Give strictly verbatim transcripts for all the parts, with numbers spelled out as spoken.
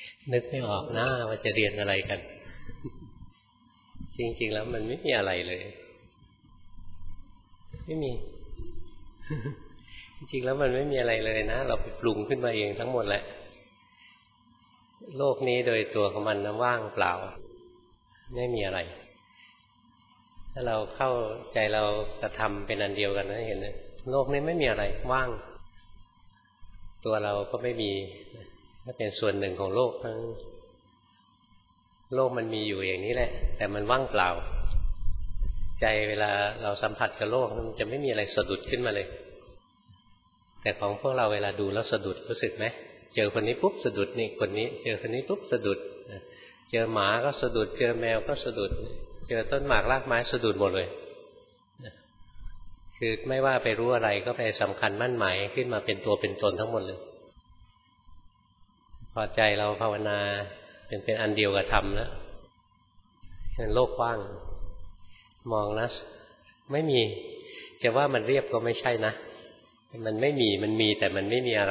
นึกไม่ออกนะว่าจะเรียนอะไรกันจริงๆแล้วมันไม่มีอะไรเลยไม่มีจริงๆแล้วมันไม่มีอะไรเลยนะเราไปปรุงขึ้นมาเองทั้งหมดแหละโลกนี้โดยตัวของมันนะว่างเปล่าไม่มีอะไรถ้าเราเข้าใจเรากระทำเป็นอันเดียวกันนะเห็นไหมโลกนี้ไม่มีอะไรว่างตัวเราก็ไม่มีก็เป็นส่วนหนึ่งของโลกทั้งโลกมันมีอยู่อย่างนี้แหละแต่มันว่างเปล่าใจเวลาเราสัมผัสกับโลกมันจะไม่มีอะไรสะดุดขึ้นมาเลยแต่ของพวกเราเวลาดูแล้วสะดุดรู้สึกไหมเจอคนนี้ปุ๊บสะดุดนี่คนนี้เจอคนนี้ปุ๊บสะดุดเจอหมาก็สะดุดเจอแมวก็สะดุดเจอต้นหมากรากไม้สะดุดหมดเลยคือไม่ว่าไปรู้อะไรก็ไปสำคัญมั่นหมายขึ้นมาเป็นตัวเป็นตนทั้งหมดเลยพอใจเราภาวนาเป็นเป็นอันเดียวกับธรรมแล้วโลกว่างมองนะไม่มีจะว่ามันเรียบก็ไม่ใช่นะมันไม่มีมันมีแต่มันไม่มีอะไร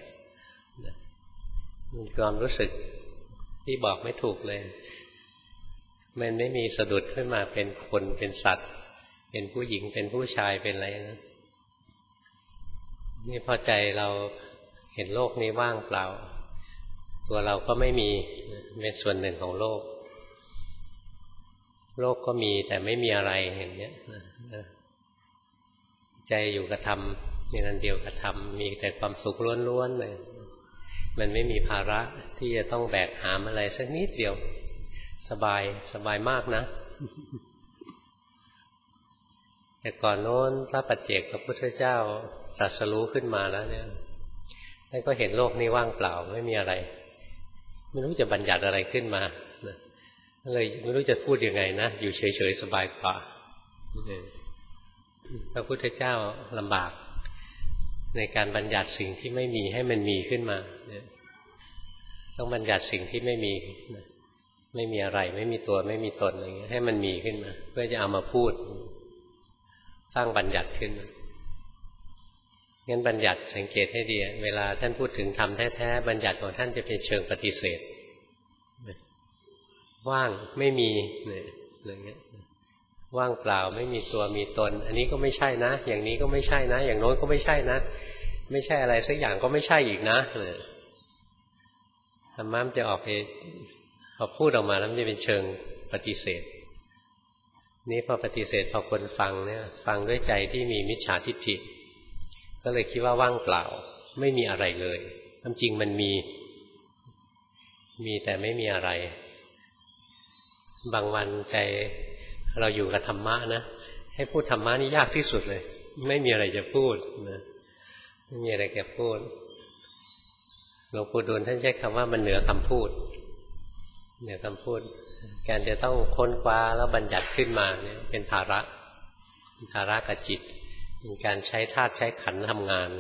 มีความรู้สึกที่บอกไม่ถูกเลยมันไม่มีสะดุดขึ้นมาเป็นคนเป็นสัตว์เป็นผู้หญิงเป็นผู้ชายเป็นอะไรนะนี่พอใจเราเห็นโลกนี้ว่างเปล่าตัวเราก็ไม่มีเป็นส่วนหนึ่งของโลกโลกก็มีแต่ไม่มีอะไรอย่างเงี้ยใจอยู่กับธรรมในนั้นเดียวกับธรรมมีแต่ความสุขล้วนๆเลยมันไม่มีภาระที่จะต้องแบกหามอะไรสักนิดเดียวสบายสบายมากนะแต่ก่อนโน้นพระปัจเจกพระพุทธเจ้าตรัสรู้ขึ้นมาแล้วเนี่ยท่านก็เห็นโลกนี้ว่างเปล่าไม่มีอะไรไม่รู้จะบัญญัติอะไรขึ้นมาเลยไม่รู้จะพูดยังไงนะอยู่เฉยๆสบายกว่าพระพุทธเจ้าลำบากในการบัญญัติสิ่งที่ไม่มีให้มันมีขึ้นมาต้องบัญญัติสิ่งที่ไม่มีไม่มีอะไรไม่มีตัวไม่มีตนอะไรเงี้ยให้มันมีขึ้นมาเพื่อจะเอามาพูดสร้างบัญญัติขึ้นมางั้นบัญญัติสังเกตให้ดีเวลาท่านพูดถึงธรรมแท้ๆบัญญัติของท่านจะเป็นเชิงปฏิเสธว่างไม่มีเนี่ยอะไรเงี้ยว่างเปล่าไม่มีตัวมีตนอันนี้ก็ไม่ใช่นะอย่างนี้ก็ไม่ใช่นะอย่างโน้นก็ไม่ใช่นะไม่ใช่อะไรสักอย่างก็ไม่ใช่อีกนะเลยธรรมะมันจะออกไปพอพูดออกมาแล้วมันจะเป็นเชิงปฏิเสธนี่พอปฏิเสธพอคนฟังเนี่ยฟังด้วยใจที่มีมิจฉาทิฏฐิก็เลยคิดว่าว่างเปล่าไม่มีอะไรเลยความจริงมันมีมีแต่ไม่มีอะไรบางวันใจเราอยู่กับธรรมะนะให้พูดธรรมะนี่ยากที่สุดเลยไม่มีอะไรจะพูดนะไม่มีอะไรจะพูดหลวงปู่ดูลท่านใช้คำว่ามันเหนือคำพูดเหนือคำพูดการจะต้องค้นคว้าแล้วบัญญัติขึ้นมาเนี่ยเป็นภาระเป็นภาระกับจิตเป็นการใช้ธาตุใช้ขันธ์ทำงาน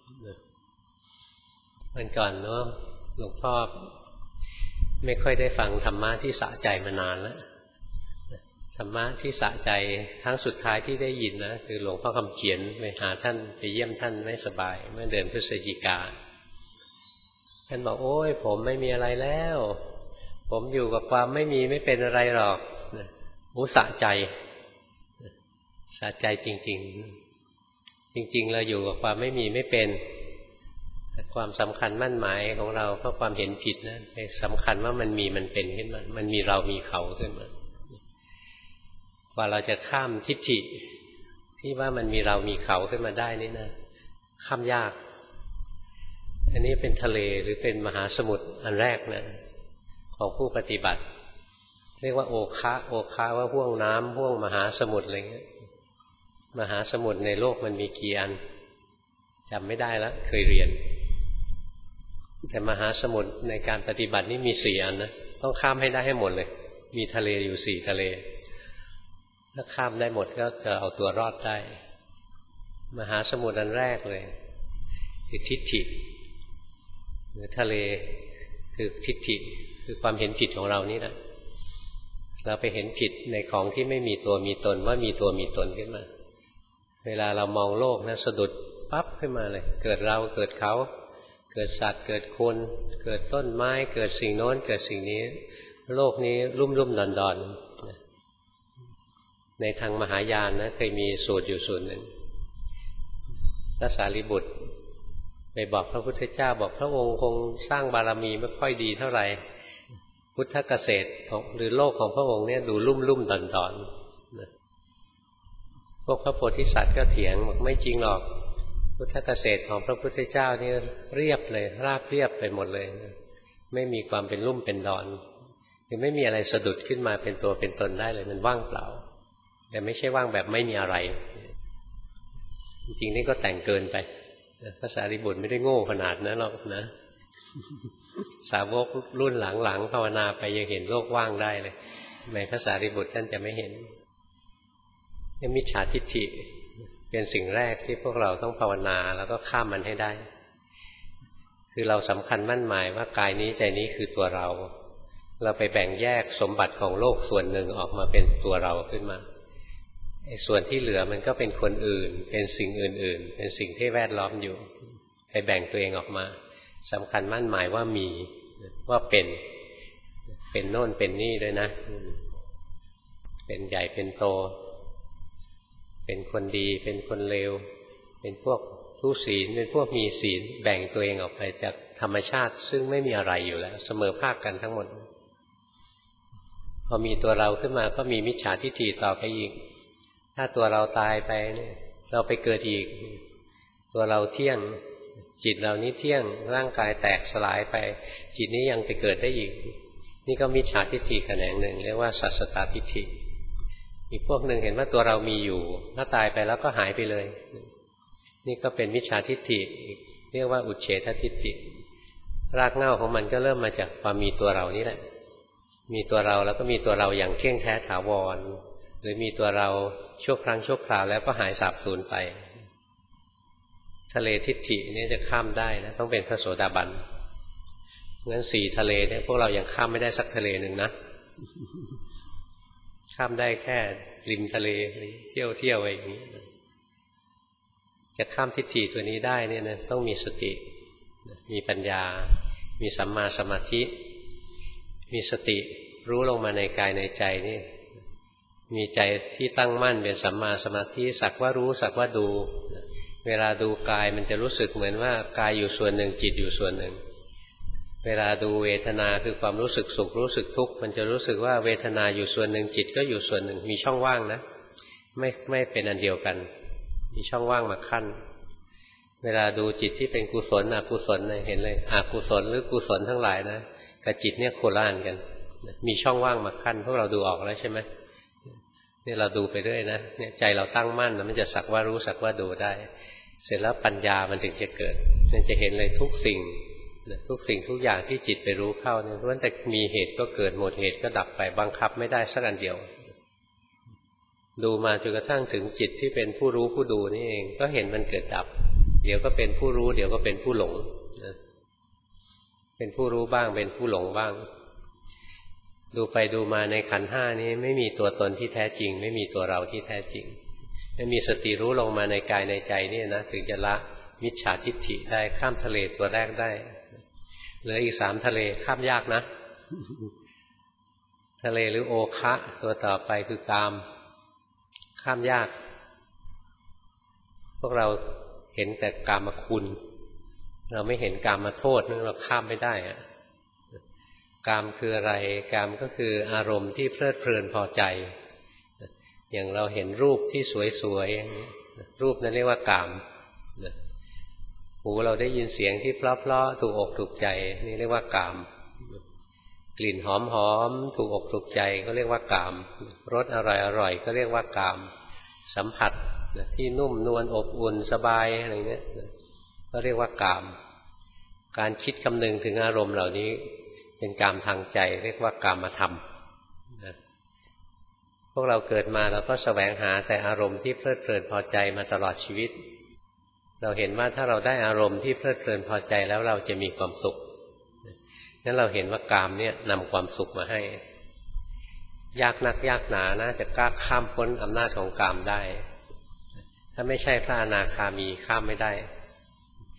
วันก่อนเนาะหลวงพ่อไม่ค่อยได้ฟังธรรมะที่สะใจมานานแล้วธรรมะที่สะใจครั้งสุดท้ายที่ได้ยินนะคือหลวงพ่อคำเขียนไปหาท่านไปเยี่ยมท่านไม่สบายเมื่อเดือนพฤศจิกาท่านบอกโอ้ยผมไม่มีอะไรแล้วผมอยู่กับความไม่มีไม่เป็นอะไรหรอกโอ้สะใจสะใจจริงๆจริงๆเราอยู่กับความไม่มีไม่เป็นแต่ความสำคัญมั่นหมายของเราเพราะความเห็นผิดนะไปสำคัญว่ามันมีมันเป็นขึ้นมามันมีเรามีเขาขึ้นมากว่าเราจะข้ามทิฏฐิที่ว่ามันมีเรามีเขาขึ้นมาได้นี่นะข้ามยากอันนี้เป็นทะเลหรือเป็นมหาสมุทรอันแรกนะของผู้ปฏิบัติเรียกว่าโอคะโอคะว่าห่วงน้ำห่วงมหาสมุทรอะไรเงี้ยมหาสมุทรในโลกมันมีกี่อันจำไม่ได้แล้วเคยเรียนแต่มหาสมุทรในการปฏิบัตินี่มีสี่อันนะต้องข้ามให้ได้ให้หมดเลยมีทะเลอยู่สี่ทะเลถ้าข้ามได้หมดก็จะเอาตัวรอดได้มหาสมุทรอันแรกเลยคือทิฏฐิหรือทะเลคือทิฏฐิคือความเห็นผิดของเรานี่แหละเราไปเห็นผิดในของที่ไม่มีตัวมีตนว่ามีตัวมีตนขึ้นมาเวลาเรามองโลกนะสะดุดปั๊บขึ้นมาเลยเกิดเราเกิดเขาเกิดสัตว์เกิดคนเกิดต้นไม้เกิดสิ่งโน้นเกิดสิ่งนี้โลกนี้ลุ่มลุ่มดอนดอนในทางมหายานนะเคยมีสูตรอยู่สูตรหนึ่งพระสารีบุตรไปบอกพระพุทธเจ้าบอกพระองค์คงสร้างบารมีไม่ค่อยดีเท่าไหร่พุทธเกษตรหรือโลกของพระองค์เนี่ยดูลุ่มลุ่มดอนดอนพวกพระโพธิสัตว์ก็เถียงบอกไม่จริงหรอกพุทธเกษตรของพระพุทธเจ้านี่เรียบเลยราบเรียบไปหมดเลยไม่มีความเป็นลุ่มเป็นดอนคือไม่มีอะไรสะดุดขึ้นมาเป็นตัวเป็นตนได้เลยมันว่างเปล่าแต่ไม่ใช่ว่างแบบไม่มีอะไรจริงๆนี่ก็แต่งเกินไปพระสารีบุตรไม่ได้โง่ขนาดนั้นหรอกนะสาวกรุ่นหลังๆภาวนาไปยังเห็นโลกว่างได้เลยทำไมพระสารีบุตรท่านจะไม่เห็นนี่มิจฉาทิฏฐิเป็นสิ่งแรกที่พวกเราต้องภาวนาแล้วก็ข้ามมันให้ได้คือเราสำคัญมั่นหมายว่ากายนี้ใจนี้คือตัวเราเราไปแบ่งแยกสมบัติของโลกส่วนหนึ่งออกมาเป็นตัวเราขึ้นมาไอ้ส่วนที่เหลือมันก็เป็นคนอื่นเป็นสิ่งอื่นๆเป็นสิ่งที่แวดล้อมอยู่ไปแบ่งตัวเองออกมาสำคัญมั่นหมายว่ามีว่าเป็นเป็นโน่นเป็นนี่ด้วยนะเป็นใหญ่เป็นโตเป็นคนดีเป็นคนเลวเป็นพวกทุศีลเป็นพวกมีศีลแบ่งตัวเองออกไปจากธรรมชาติซึ่งไม่มีอะไรอยู่แล้วเสมอภาคกันทั้งหมดพอมีตัวเราขึ้นมาก็มีมิจฉาทิฏฐิต่อไปอีกถ้าตัวเราตายไปเนี่ยเราไปเกิดอีกตัวเราเที่ยงจิตเรานี้เที่ยงร่างกายแตกสลายไปจิตนี้ยังไปเกิดได้อีกนี่ก็มิจฉาทิฏฐิแขนงหนึ่งเรียกว่าสัสสตทิฏฐิอีกพวกหนึ่งเห็นว่าตัวเรามีอยู่ถ้าตายไปแล้วก็หายไปเลยนี่ก็เป็นมิจฉาทิฏฐิเรียกว่าอุเฉททิฏฐิรากเหง้าของมันก็เริ่มมาจากความมีตัวเรานี่แหละมีตัวเราแล้วก็มีตัวเราอย่างเที่ยงแท้ถาวรหรือมีตัวเราชั่วครั้งชั่วคราวแล้วก็หายสาบสูญไปทะเลทิฏฐินี่จะข้ามได้นะต้องเป็นพระโสดาบันงั้นสี่ทะเลเนี่ยพวกเรายังข้ามไม่ได้สักทะเลหนึ่งนะข้ามได้แค่ริมทะเลเที่ยวเที่ยวอะไรอย่างนี้จะข้ามทิฏฐิตัวนี้ได้เนี่ยนะต้องมีสติมีปัญญามีสัมมาสมาธิมีสติรู้ลงมาในกายในใจนี่มีใจที่ตั้งมั่นเป็นสัมมาสมาธิสักว่ารู้สักว่าดูเวลาดูกายมันจะรู้สึกเหมือนว่ากายอยู่ส่วนหนึ่งจิตอยู่ส่วนหนึ่งเวลาดูเวทนาคือความรู้สึกสุขรู้สึกทุกข์มันจะรู้สึกว่าเวทนาอยู่ส่วนหนึ่งจิตก็อยู่ส่วนหนึ่งมีช่องว่างนะไม่ไม่เป็นอันเดียวกันมีช่องว่างมาขั้นเวลาดูจิตที่เป็นกุศลอกุศลเห็นเลยอกุศลหรือกุศลทั้งหลายนะกับจิตเนี่ยโคล่านกันมีช่องว่างมาขั้นพวกเราดูออกแล้วใช่ไหมนี่เราดูไปเรื่อยนะเนี่ยใจเราตั้งมั่นนะมันจะสักว่ารู้สักว่าดูได้เสร็จแล้วปัญญามันถึงจะเกิดมันจะเห็นเลยทุกสิ่งทุกสิ่งทุกอย่างที่จิตไปรู้เข้าเนี่ยล้วนแต่มีเหตุก็เกิดหมดเหตุก็ดับไปบังคับไม่ได้สักอันเดียวดูมาจนกระทั่งถึงจิตที่เป็นผู้รู้ผู้ดูนี่เองก็เห็นมันเกิดดับเดี๋ยวก็เป็นผู้รู้เดี๋ยวก็เป็นผู้หลงนะเป็นผู้รู้บ้างเป็นผู้หลงบ้างดูไปดูมาในขันธ์ห้านี้ไม่มีตัวตนที่แท้จริงไม่มีตัวเราที่แท้จริงไม่มีสติรู้ลงมาในกายในใจนี่นะถึงจะละมิจฉาทิฏฐิได้ข้ามทะเลตัวแรกได้เหลืออีกสามทะเลข้ามยากนะ ทะเลหรือโอคะตัวต่อไปคือกามข้ามยากพวกเราเห็นแต่กามคุณเราไม่เห็นกามโทษนั่นเราข้ามไม่ได้อะกามคืออะไรกามก็คืออารมณ์ที่เพลิดเพลินพอใจอย่างเราเห็นรูปที่สวยๆรูปนั้นเรียกว่ากามหูเราได้ยินเสียงที่เพราะๆถูกอกถูกใจนี่เรียกว่ากามกลิ่นหอมๆถูกอกถูกใจก็เรียกว่ากามรสอร่อยๆก็เรียกว่ากามสัมผัสที่นุ่มนวลอบอุ่นสบายอะไรเงี้ยก็เรียกว่ากามการคิดคำนึงถึงอารมณ์เหล่านี้เป็นกามทางใจเรียกว่ากามธรรมพวกเราเกิดมาเราก็แสวงหาแต่อารมณ์ที่เพลิดเพลินพอใจมาตลอดชีวิตเราเห็นว่าถ้าเราได้อารมณ์ที่เพลิดเพลินพอใจแล้วเราจะมีความสุขนั้นเราเห็นว่ากามเนี่ยนำความสุขมาให้ยากนักยากหนานะจะกล้าข้ามพ้นอำนาจของกามได้ถ้าไม่ใช่พระอนาคามีข้ามไม่ได้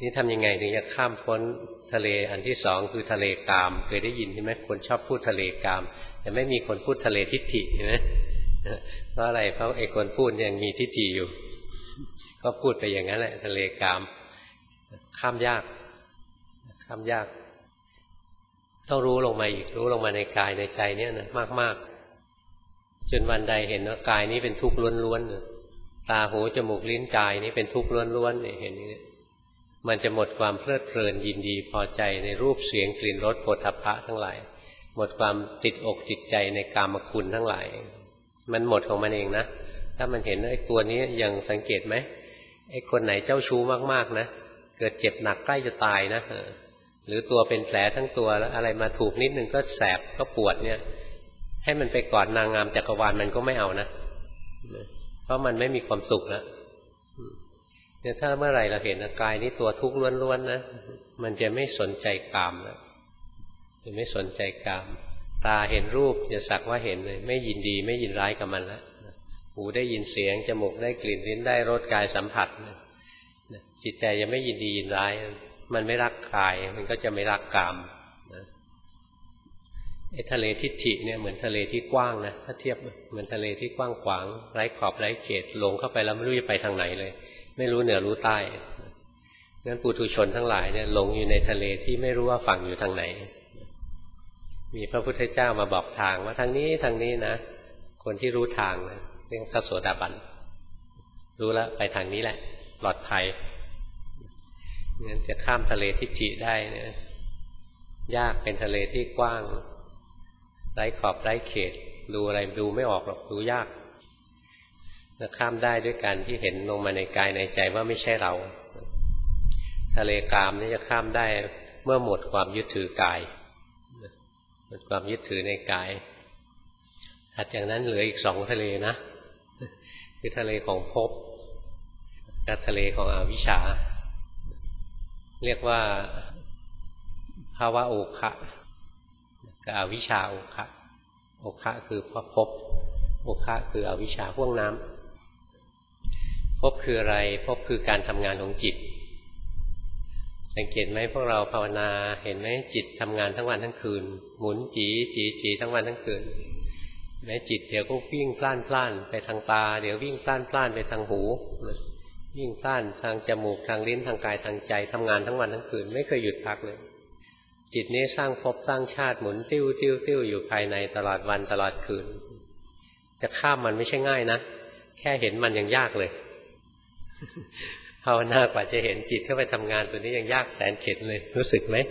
นี่ทำยังไงถึงจะข้ามพ้นทะเลอันที่สองคือทะเลกามเคยได้ยินใช่ไหมคนชอบพูดทะเลกามแต่ไม่มีคนพูดทะเลทิฏฐิใช่ไหมเพราะอะไรเพราะไอ้คนพูดยังมีทิฏฐิอยู่ก็พูดไปอย่างนั้นแหละทะเลกามข้ามยากข้ามยากต้องรู้ลงมาอีกรู้ลงมาในกายในใจเนี่ยนะมากๆจนวันใดเห็นว่ากายนี้เป็นทุกข์ล้วนๆตาหูจมูกลิ้นกายนี้เป็นทุกข์ล้วนๆเนี่ยเห็นอย่างนี้มันจะหมดความเพลิดเพลินยินดีพอใจในรูปเสียงกลิ่นรสโผฏฐัพพะทั้งหลายหมดความติดอกติดใจในกามคุณทั้งหลายมันหมดของมันเองนะถ้ามันเห็นไอ้ตัวนี้ยังสังเกตไหมไอ้คนไหนเจ้าชู้มากๆนะเกิดเจ็บหนักใกล้จะตายนะหรือตัวเป็นแผลทั้งตัวแล้วอะไรมาถูกนิดนึงก็แสบก็ปวดเนี่ยให้มันไปกอดนางงามจักรวาลมันก็ไม่เอานะเพราะมันไม่มีความสุขแล้วเนี่ยถ้าเมื่อไหร่เราเห็นกายนี้ตัวทุกข์ล้วนๆนะมันจะไม่สนใจกามแล้วจะไม่สนใจกามตาเห็นรูปจะสักว่าเห็นเลยไม่ยินดีไม่ยินร้ายกับมันแล้วหูได้ยินเสียงจมูกได้กลิ่นลิ้นได้รสกายสัมผัสจิตใจจะไม่ยินดียินร้ายมันไม่รักกายมันก็จะไม่รักกามนะไอ้ทะเลทิฏฐิเนี่ยเหมือนทะเลที่กว้างนะถ้าเทียบเหมือนทะเลที่กว้างขวางไร้ขอบไร้เขตลงเข้าไปแล้วไม่รู้จะไปทางไหนเลยไม่รู้เหนือรู้ใต้งั้นปุถุชนทั้งหลายเนี่ยหลงอยู่ในทะเลที่ไม่รู้ว่าฝั่งอยู่ทางไหนมีพระพุทธเจ้ามาบอกทางว่าทางนี้ทางนี้นะคนที่รู้ทางนะเรียกพระโสดาบันรู้แล้วไปทางนี้แหละปลอดภัยงั้นจะข้ามทะเลทิฏฐิได้เนี่ยยากเป็นทะเลที่กว้างไร้ขอบไร้เขตดูอะไรดูไม่ออกหรอกดูยากจะข้ามได้ด้วยการที่เห็นลงมาในกายในใจว่าไม่ใช่เราทะเลกามนี่จะข้ามได้เมื่อหมดความยึดถือกายหมดความยึดถือในกายถัดจากนั้นเหลืออีกสองทะเลนะคือทะเลของภพกับทะเลของอวิชชาเรียกว่าภาวะโอคะกับอวิชชาโอคะโอคะคือภพโอคะคืออวิชชาห่วงน้ำภพคืออะไรภพคือการทำงานของจิตสังเกตไหมพวกเราภาวนาเห็นไหมจิตทำงานทั้งวันทั้งคืนหมุนจีจีจีทั้งวันทั้งคืนแม้จิตเดี๋ยวก็วิ่งพล่านพล่านไปทางตาเดี๋ยววิ่งพล่านพล่านไปทางหูวิ่งพล่านทางจมูกทางลิ้นทางกายทางใจทำงานทั้งวันทั้งคืนไม่เคยหยุดพักเลยจิตนี้สร้างภพสร้างชาติหมุนติ้วติ้วติ้วอยู่ภายในตลอดวันตลอดคืนจะข้ามมันไม่ใช่ง่ายนะแค่เห็นมันยังยากเลยภาวนากว่าจะเห็นจิตเข้าไปทำงานตัวนี้ยังยากแสนเข็ญเลยรู้สึกไหม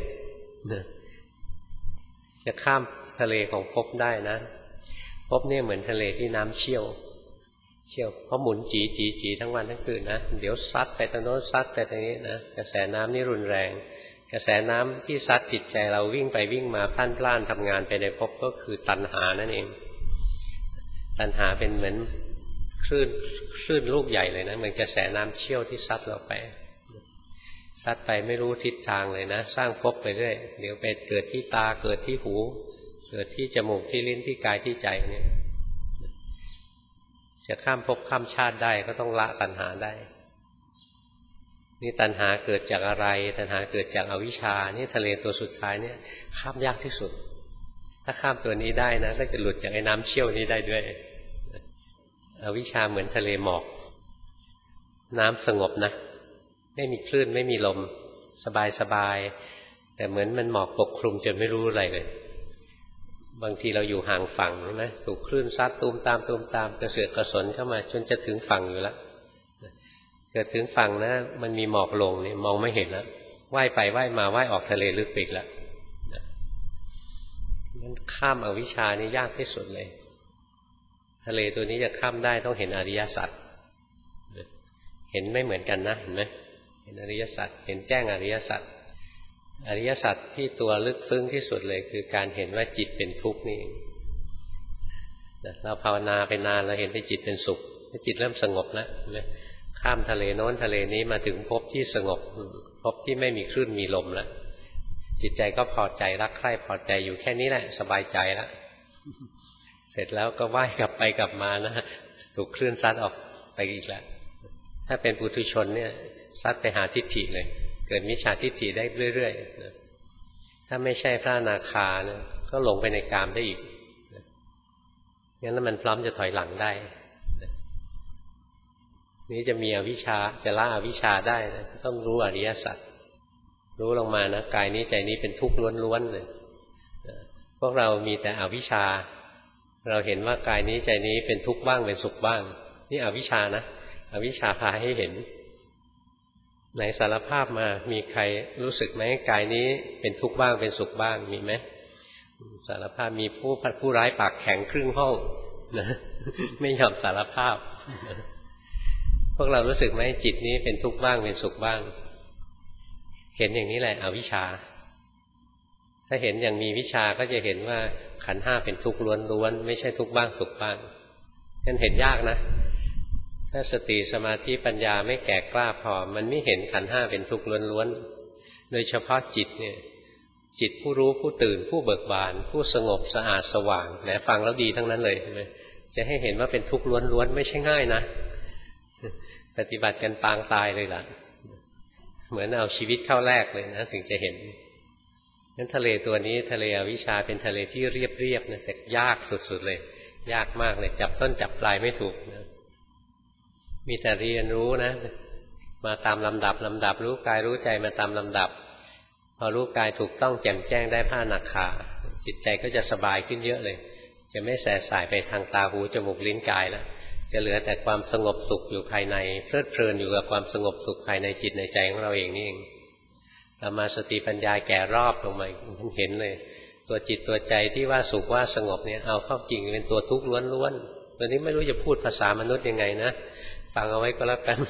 จะข้ามทะเลของภพได้นะภพนี่เหมือนทะเลที่น้ำเชี่ยวเชี่ยวเพราะหมุนจีจีจีทั้งวันทั้งคืนนะเดี๋ยวซัดไปทางโน้นซัดไปทางนี้นะกระแสน้ำนี่รุนแรงกระแสน้ำที่ซัดจิตใจเราวิ่งไปวิ่งมาพล่านพล่านทำงานไปในภพก็คือตัณหานั่นเองตัณหาเป็นเหมือนคลื่นคลื่นลูกใหญ่เลยนะเหมือนกระแสน้ำเชี่ยวที่ซัดเราไปซัดไปไม่รู้ทิศทางเลยนะสร้างภพไปเรื่อยเดี๋ยวไปเกิดที่ตาเกิดที่หูเกิดที่จมูกที่ลิ้นที่กายที่ใจเนี่ยจะข้ามภพข้ามชาติได้ก็ต้องละตัณหาได้นี่ตัณหาเกิดจากอะไรตัณหาเกิดจากอวิชชานี่ทะเลตัวสุดท้ายเนี่ยข้ามยากที่สุดถ้าข้ามตัวนี้ได้นะก็จะหลุดจากไอ้น้ำเชี่ยวนี้ได้ด้วยอวิชชาเหมือนทะเลหมอกน้ำสงบนะไม่มีคลื่นไม่มีลมสบายสบายแต่เหมือนมันหมอกปกคลุมจนไม่รู้อะไรเลยบางทีเราอยู่ห่างฝั่งใช่ไหมถูกคลื่นซัดตูมตามตูมตามกระเสือกกระสนเข้ามาจนจะถึงฝั่งอยู่แล้วเกิดถึงฝั่งนะมันมีหมอกลงนี่มองไม่เห็นแล้วว่ายไปว่ายมาว่ายออกทะเลลึกไปอีกแล้วงั้นข้ามอวิชชานี่ยากที่สุดเลยทะเลตัวนี้จะข้ามได้ต้องเห็นอริยสัจเห็นไม่เหมือนกันนะเห็นไหมเห็นอริยสัจเห็นแจ้งอริยสัจอริยสัจที่ตัวลึกซึ้งที่สุดเลยคือการเห็นว่าจิตเป็นทุกข์นี่เองเราภาวนาไปนานเราเห็นว่าจิตเป็นสุขจิตเริ่มสงบแล้วข้ามทะเลโน้นทะเลนี้มาถึงภพที่สงบภพที่ไม่มีคลื่นมีลมแล้วจิตใจก็พอใจรักใคร่พอใจอยู่แค่นี้แหละสบายใจแล้วเสร็จแล้วก็ว่ายกลับไปกลับมานะถูกคลื่นซัดออกไปอีกแล้วถ้าเป็นปุถุชนเนี่ยซัดไปหาทิฏฐิเลยเกิดมิจฉาทิฏฐิได้เรื่อยๆนะถ้าไม่ใช่พระอนาคานะก็หลงไปในกามได้อีกนะงั้นแล้วมันพร้อมจะถอยหลังได้นะนี้จะมีอวิชชาจะละอวิชชาได้นะต้องรู้อริยสัจรู้ลงมานะกายนี้ใจนี้เป็นทุกข์ล้วนๆเลยนะพวกเรามีแต่อวิชชาเราเห็นว่ากายนี้ใจนี้เป็นทุกข์บ้างเป็นสุขบ้างนี่อวิชชานะอวิชชาพาให้เห็นไหนสารภาพมามีใครรู้สึกไหมกายนี้เป็นทุกข์บ้างเป็นสุขบ้างมีไหมสารภาพมีผู้ผู้ร้ายปากแข็งครึ่งห้องนะไม่ยอมสารภาพพวกเรารู้สึกไหมจิตนี้เป็นทุกข์บ้างเป็นสุขบ้างเห็นอย่างนี้แหละอวิชชาถ้าเห็นอย่างมีวิชาก็จะเห็นว่าขันธ์ห้าเป็นทุกข์ล้วนๆไม่ใช่ทุกข์บ้างสุขบ้างนั่นเห็นยากนะถ้าสติสมาธิปัญญาไม่แก่กล้าพอมันไม่เห็นขันธ์ห้าเป็นทุกข์ล้วนๆโดยเฉพาะจิตเนี่ยจิตผู้รู้ผู้ตื่นผู้เบิกบานผู้สงบสะอาดสว่างแหมฟังแล้วดีทั้งนั้นเลยใช่ไหมจะให้เห็นว่าเป็นทุกข์ล้วนๆไม่ใช่ง่ายนะปฏิบัติกันปางตายเลยล่ะเหมือนเอาชีวิตเข้าแลกเลยนะถึงจะเห็นงั้นทะเลตัวนี้ทะเลอวิชชาเป็นทะเลที่เรียบๆนะแต่ยากสุดๆเลยยากมากเลยจับต้นจับปลายไม่ถูกนะมีแต่เรียนรู้นะมาตามลำดับลำดับรู้กายรู้ใจมาตามลำดับพอรู้กายถูกต้องแจ่มแจ้งได้ผ้าหนักขาจิตใจก็จะสบายขึ้นเยอะเลยจะไม่แสสายไปทางตาหูจมูกลิ้นกายแล้วจะเหลือแต่ความสงบสุขอยู่ภายในเพลิดเพลินอยู่กับความสงบสุขภายในจิตในใจของเราเองนี่เองธรรมาสติปัญญาแก่รอบลงมาเห็นเลยตัวจิตตัวใจที่ว่าสุขว่าสงบเนี่ยเอาเข้าจริงเป็นตัวทุกข์ล้วนๆตัวนี้ไม่รู้จะพูดภาษามนุษย์ยังไงนะฟังเอาไว้ก็แล้วกัน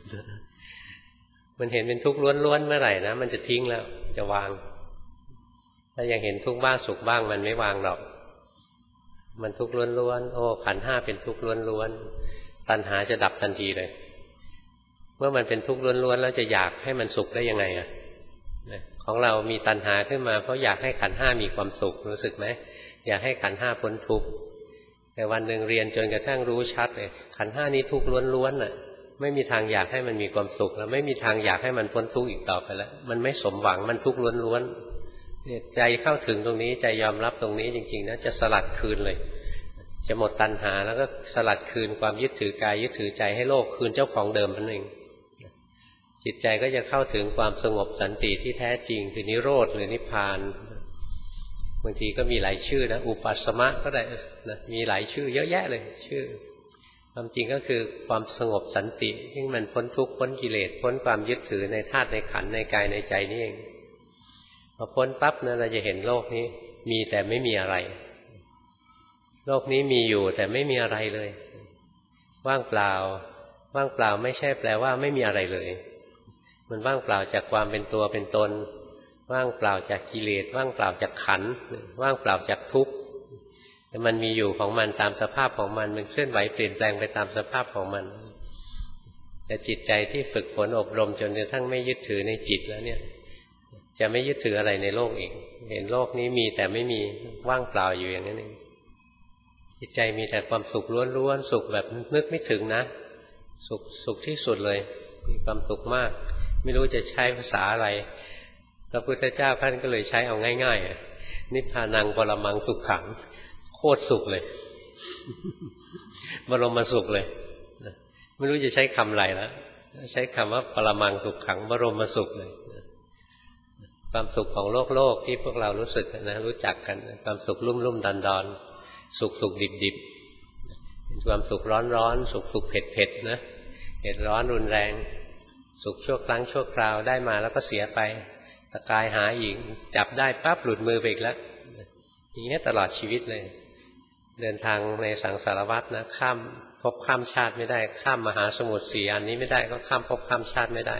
มันเห็นเป็นทุกข์ล้วนๆเมื่อไหร่นะมันจะทิ้งแล้วจะวางถ้ายังเห็นทุกข์บ้างสุขบ้างมันไม่วางหรอกมันทุกข์ล้วนๆโอ้ขันธ์ห้าเป็นทุกข์ล้วนๆตัณหาจะดับทันทีเลยเมื่อมันเป็นทุกข์ล้วนๆแล้วจะอยากให้มันสุขได้ยังไงอ่ะของเรามีตัณหาขึ้นมาเพราะอยากให้ขันธ์ห้ามีความสุขรู้สึกไหมอยากให้ขันธ์ห้าพ้นทุกข์แต่วันหนึ่งเรียนจนกระทั่งรู้ชัดเลยขันธ์ห้านี้ทุกข์ล้วนๆน่ะไม่มีทางอยากให้มันมีความสุขแล้วไม่มีทางอยากให้มันพ้นทุกข์อีกต่อไปแล้วมันไม่สมหวังมันทุกข์ล้วนๆเนี่ยใจเข้าถึงตรงนี้ใจยอมรับตรงนี้จริงๆนะจะสลัดคืนเลยจะหมดตัณหาแล้วก็สลัดคืนความยึดถือกายยึดถือใจให้โลกคืนเจ้าของเดิมนั่นเองจิตใจก็จะเข้าถึงความสงบสันติที่แท้จริงคือนิโรธหรือนิพพานบางทีก็มีหลายชื่อนะอุปัสสมะก็ได้นะมีหลายชื่อเยอะแยะเลยชื่อความจริงก็คือความสงบสันติที่มันพ้นทุกข์พ้นกิเลสพ้นความยึดถือในธาตุในขันธ์ในกายในใจนี่เองพอพ้นปั๊บนะเราจะเห็นโลกนี้มีแต่ไม่มีอะไรโลกนี้มีอยู่แต่ไม่มีอะไรเลยว่างเปล่าว่างเปล่าไม่ใช่แปลว่าไม่มีอะไรเลยมันว่างเปล่าจากความเป็นตัวเป็นตนว่างเปล่าจากกิเลสว่างเปล่าจากขันธ์ว่างเปล่าจากทุกข์แต่มันมีอยู่ของมันตามสภาพของมันมันเคลื่อนไหวเปลี่ยนแปลงไปตามสภาพของมันแต่จิตใจที่ฝึกฝนอบรมจนกระทั่งไม่ยึดถือในจิตแล้วเนี่ยจะไม่ยึดถืออะไรในโลกเองเห็นโลกนี้มีแต่ไม่มีว่างเปล่าอยู่อย่างนั้นเองจิตใจมีแต่ความสุขล้วนๆสุขแบบนึกไม่ถึงนะสุขสุขที่สุดเลยมีความสุขมากไม่รู้จะใช้ภาษาอะไรพระพุทธเจ้าท่านก็เลยใช้เอาง่ายๆนิพพานังปรมังสุขขังโคตรสุขเลยบรมสุขเลยไม่รู้จะใช้คำอะไรแล้วใช้คำว่าปรมังสุขขังบรมสุขเลยความสุขของโลกโลกที่พวกเรารู้สึกนะรู้จักกันความสุขลุ่มลุ่มดอนดอนสุขสุขดิบดิบความสุขร้อนร้อนสุขสุขเผ็ดเผ็ดนะเผ็ดร้อนรุนแรงสุขชั่วครั้งชั่วคราวได้มาแล้วก็เสียไปตะกายหาอีกจับได้ปั๊บหลุดมือไปอีกแล้วอย่างนี้ตลอดชีวิตเลยเดินทางในสังสารวัฏนะข้ามภพข้ามชาติไม่ได้ข้ามมหาสมุทรสี่อันนี้ไม่ได้ก็ข้ามภพข้ามชาติไม่ได้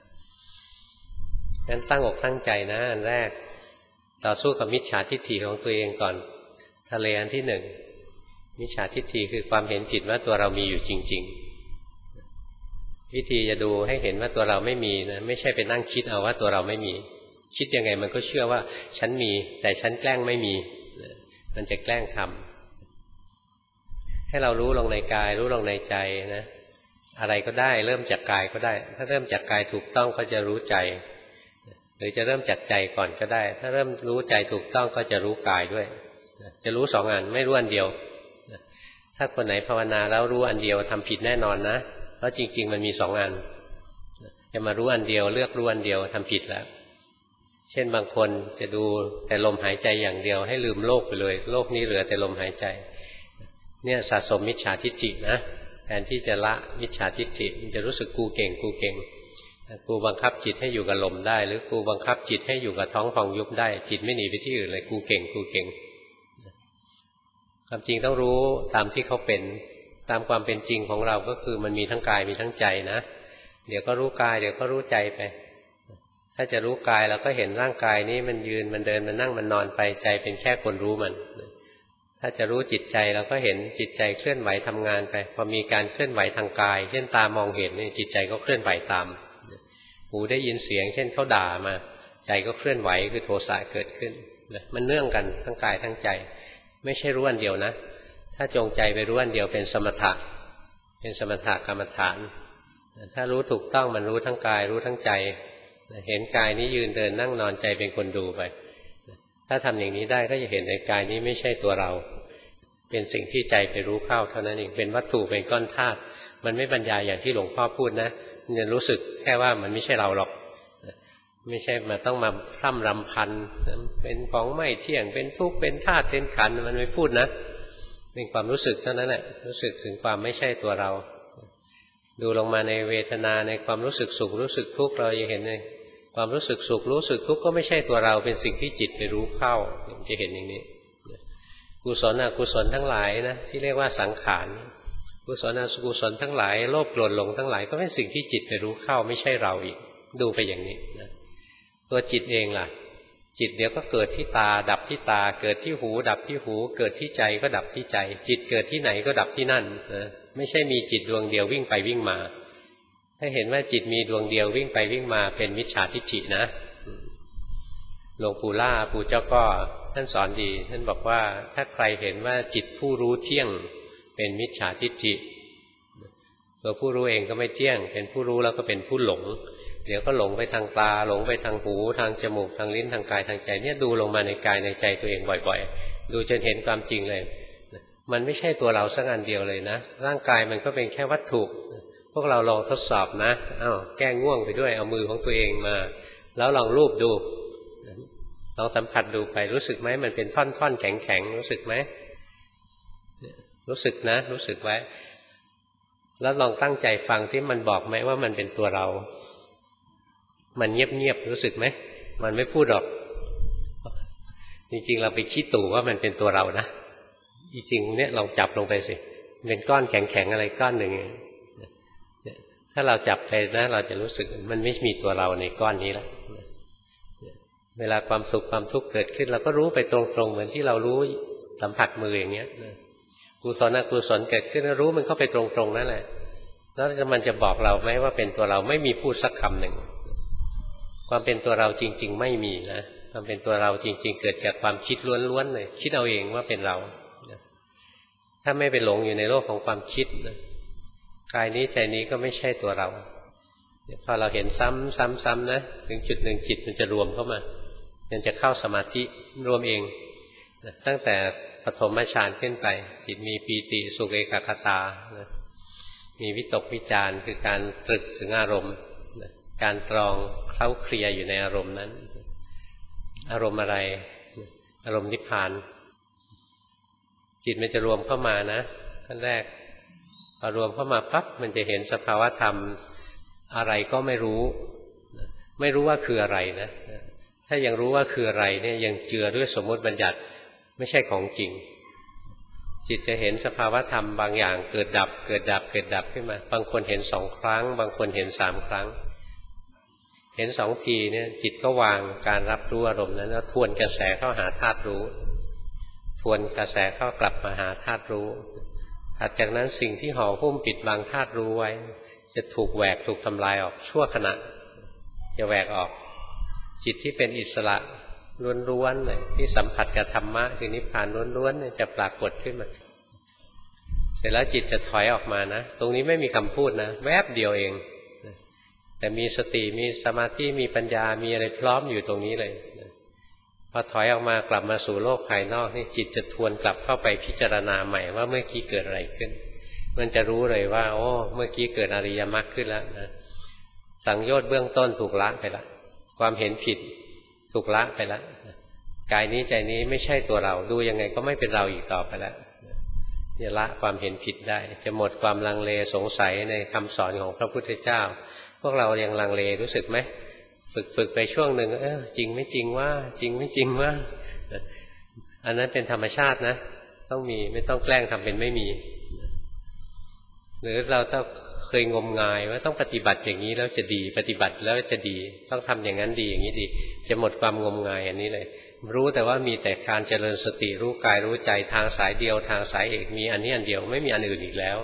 งั้นตั้งอกตั้งใจนะอันแรกต่อสู้กับมิจฉาทิฏฐิของตัวเองก่อนทะเลอันที่หนึ่งมิจฉาทิฏฐิคือความเห็นผิดว่าตัวเรามีอยู่จริงๆวิธีจะดูให้เห็นว่าตัวเราไม่มีนะไม่ใช่ไปนั่งคิดเอาว่าตัวเราไม่มีคิดยังไงมันก็เชื่อว่าฉันมีแต่ฉันแกล้งไม่มีมันจะแกล้งทำให้เรารู้ลงในกายรู้ลงในใจนะอะไรก็ได้เริ่มจากกายก็ได้ถ้าเริ่มจากกายถูกต้องก็จะรู้ใจหรือจะเริ่มจากใจก่อนก็ได้ถ้าเริ่มรู้ใจถูกต้องก็จะรู้กายด้วยจะรู้สองอันไม่รู้อันเดียวถ้าคนไหนภาวนาแล้วรู้อันเดียวทำผิดแน่นอนนะเพราะจริงๆมันมีสองอันจะมารู้อันเดียวเลือกรู้อันเดียวทำผิดแล้วเช่นบางคนจะดูแต่ลมหายใจอย่างเดียวให้ลืมโลกไปเลยโลกนี้เหลือแต่ลมหายใจเนี่ยสะสมมิจฉาทิฏฐินะแทนที่จะละมิจฉาทิฏฐิมันจะรู้สึกกูเก่งกูเก่งกูบังคับจิตให้อยู่กับลมได้หรือกูบังคับจิตให้อยู่กับท้องพองยุบได้จิตไม่หนีไปที่อื่นเลยกูเก่งกูเก่งความจริงต้องรู้ตามที่เขาเป็นตามความเป็นจริงของเราก็คือมันมีทั้งกายมีทั้งใจนะเดี๋ยวก็รู้กายเดี๋ยวก็รู้ใจไปถ้าจะรู้กายเราก็เห็นร่างกายนี้มันยืนมันเดินมันนั่งมันนอนไปใจเป็นแค่คนรู้มันถ้าจะรู้จิตใจเราก็เห็นจิตใจเคลื่อนไหวทำงานไปพอมีการเคลื่อนไหวทางกายเช่นตามองเห็นนี่จิตใจก็เคลื่อนไหวตามหูได้ยินเสียงเช่นเขาด่ามาใจก็เคลื่อนไหวคือโทสะเกิดขึ้นมันเนื่องกันทั้งกายทั้งใจไม่ใช่รู้อันเดียวนะถ้าจงใจไปรู้อันเดียวเป็นสมถะเป็นสมถะกรรมฐานถ้ารู้ถูกต้องมันรู้ทั้งกายรู้ทั้งใจเห็นกายนี้ยืนเดินนั่งนอนใจเป็นคนดูไปถ้าทำอย่างนี้ได้ก็จะเห็นในกายนี้ไม่ใช่ตัวเราเป็นสิ่งที่ใจไปรู้เข้าเท่านั้นเองเป็นวัตถุเป็นก้อนธาตุมันไม่บรรยายอย่างที่หลวงพ่อพูดนะมันจะรู้สึกแค่ว่ามันไม่ใช่เราหรอกไม่ใช่มาต้องมาพร่ำรำพันเป็นของไม่เที่ยงเป็นทุกข์เป็นธาตุเป็นขันธ์มันไม่พูดนะเป็นความรู้สึกเท่านั้นแหละรู้สึกถึงความไม่ใช่ตัวเราดูลงมาในเวทนาในความรู้สึกสุขรู้สึกทุกข์เราจะเห็นเลยความรู้สึกสุขรู้สึกทุกข์ก็ไม่ใช่ตัวเราเป็นสิ่งที่จิตไปรู้เข้าจะเห็นอย่างนี้กุศลอกุศลทั้งหลายนะที่เรียกว่าสังขารกุศลอกุศลทั้งหลายโลภโกรธหลงทั้งหลายก็เป็นสิ่งที่จิตไปรู้เข้าไม่ใช่เราอีกดูไปอย่างนี้นะตัวจิตเองล่ะจิตเดี๋ยวก็เกิดที่ตาดับที่ตาเกิดที่หูดับที่หูเกิดที่ใจก็ดับที่ใจจิตเกิดที่ไหนก็ดับที่นั่นนะไม่ใช่มีจิตดวงเดียววิ่งไปวิ่งมาถ้าเห็นว่าจิตมีดวงเดียววิ่งไปวิ่งมาเป็นมิจฉาทิฏฐินะหลวงปู่ล่าปู่เจ้าก็ท่านสอนดีท่านบอกว่าถ้าใครเห็นว่าจิตผู้รู้เที่ยงเป็นมิจฉาทิฏฐิตัวผู้รู้เองก็ไม่เที่ยงเป็นผู้รู้แล้วก็เป็นผู้หลงเดี๋ยวก็หลงไปทางตาหลงไปทางหูทางจมูกทางลิ้นทางกายทางใจเนี่ยดูลงมาในกายในใจตัวเองบ่อยๆดูจนเห็นความจริงเลยมันไม่ใช่ตัวเราสักอันเดียวเลยนะร่างกายมันก็เป็นแค่วัตถุพวกเราลองทดสอบนะอ้าวแก้ง่วงไปด้วยเอามือของตัวเองมาแล้วลองรูปดูลองสัมผัสดูไปรู้สึกไหมมันเป็นท่อนๆแข็งๆรู้สึกไหมรู้สึกนะรู้สึกไว้แล้วลองตั้งใจฟังที่มันบอกไหมว่ามันเป็นตัวเรามันเงียบๆรู้สึกไหมมันไม่พูดหรอกจริงๆเราไปคิดตู่ว่ามันเป็นตัวเรานะจริงๆเนี่ยลองจับลงไปสิเป็นก้อนแข็งๆอะไรก้อนหนึ่งถ้าเราจับไปนะเราจะรู้สึกมันไม่มีตัวเราในก้อนนี้แล้วเวลาความสุขความทุกข์เกิดขึ้นเราก็รู้ไปตรงๆเหมือนที่เรารู้สัมผัสมืออย่างเงี้ยกุศลอกุศลเกิดขึ้นรู้มันเข้าไปตรงๆนั่นแหละแล้วมันจะบอกเราไหมว่าเป็นตัวเราไม่มีพูดสักคำหนึ่งความเป็นตัวเราจริงๆไม่มีนะความเป็นตัวเราจริงๆเกิดจากความคิดล้วนๆเลยคิดเอาเองว่าเป็นเราถ้าไม่ไปหลงอยู่ในโลกของความคิดนะกายนี้ใจนี้ก็ไม่ใช่ตัวเราพอเราเห็นซ้ำซ้ำซ้ำนะถึงจุดหนึ่งจิตมันจะรวมเข้ามามันจะเข้าสมาธิรวมเองตั้งแต่ปฐมฌานขึ้นไปจิตมีปีติสุขเอกคตามีวิตกวิจารคือการตรึกถึงอารมณ์การตรองเคล้าเคลียอยู่ในอารมณ์นั้นอารมณ์อะไรอารมณ์นิพพานจิตมันจะรวมเข้ามานะขั้นแรกพอรวมเข้ามาปั๊บมันจะเห็นสภาวธรรมอะไรก็ไม่รู้ไม่รู้ว่าคืออะไรนะถ้ายังรู้ว่าคืออะไรเนี่ยยังเจือด้วยสมมติบัญญัติไม่ใช่ของจริงจิตจะเห็นสภาวธรรมบางอย่างเกิดดับเกิดดับเกิดดับขึ้นมาบางคนเห็นสองครั้งบางคนเห็นสามครั้งเห็นสองทีเนี่ยจิตก็วางการรับรู้อารมณ์นั้นแล้วทวนกระแสเข้าหาธาตุรู้ทวนกระแสเข้ากลับมาหาธาตุรู้ถัดจากนั้นสิ่งที่ห่อหุ้มปิดบังธาตุรู้ไว้จะถูกแหวกถูกทำลายออกชั่วขณะจะแหวกออกจิตที่เป็นอิสระล้วนๆเลยที่สัมผัสกับธรรมะคือนิพพานล้วนๆจะปรากฏขึ้นมาเสร็จแล้วจิตจะถอยออกมานะตรงนี้ไม่มีคำพูดนะแวบเดียวเองแต่มีสติมีสมาธิมีปัญญามีอะไรพร้อมอยู่ตรงนี้เลยพอถอยออกมากลับมาสู่โลกภายนอกนี่จิตจะทวนกลับเข้าไปพิจารณาใหม่ว่าเมื่อกี้เกิดอะไรขึ้นมันจะรู้เลยว่าโอ้เมื่อกี้เกิดอริยมรรคขึ้นแล้วนะสังโยชน์เบื้องต้นถูกละไปละความเห็นผิดถูกละไปละกายนี้ใจนี้ไม่ใช่ตัวเราดูยังไงก็ไม่เป็นเราอีกต่อไปแล้วจะละความเห็นผิดได้จะหมดความลังเลสงสัยในคำสอนของพระพุทธเจ้าพวกเรายังลังเลรู้สึกไหมฝึกฝึกไปช่วงหนึ่งเออจริงไม่จริงว่าจริงไม่จริงว่าอันนั้นเป็นธรรมชาตินะต้องมีไม่ต้องแกล้งทำเป็นไม่มีหรือเราต้องเคยงมงายว่าต้องปฏิบัติอย่างนี้แล้วจะดีปฏิบัติแล้วจะดีต้องทำอย่างนั้นดีอย่างนี้ดีจะหมดความงมงายอันนี้เลยรู้แต่ว่ามีแต่การเจริญสติรู้กายรู้ใจทางสายเดียวทางสายเอกมีอันนี้อันเดียวไม่มีอันอื่นอีกแล้ว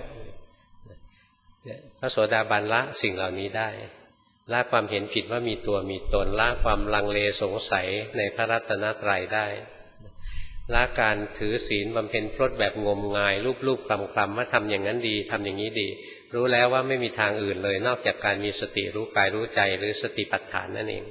พระโสดาบันละสิ่งเหล่านี้ได้ละความเห็นผิดว่ามีตัวมีตนละความลังเลสงสัยในพระรัตนตรัยได้ละการถือศีลบำเพ็ญพรตแบบงมงายรูปๆคลำๆว่าทำอย่างนั้นดีทำอย่างนี้ดีรู้แล้วว่าไม่มีทางอื่นเลยนอกจากการมีสติรู้กายรู้ใจหรือสติปัฏฐานนั่นเอง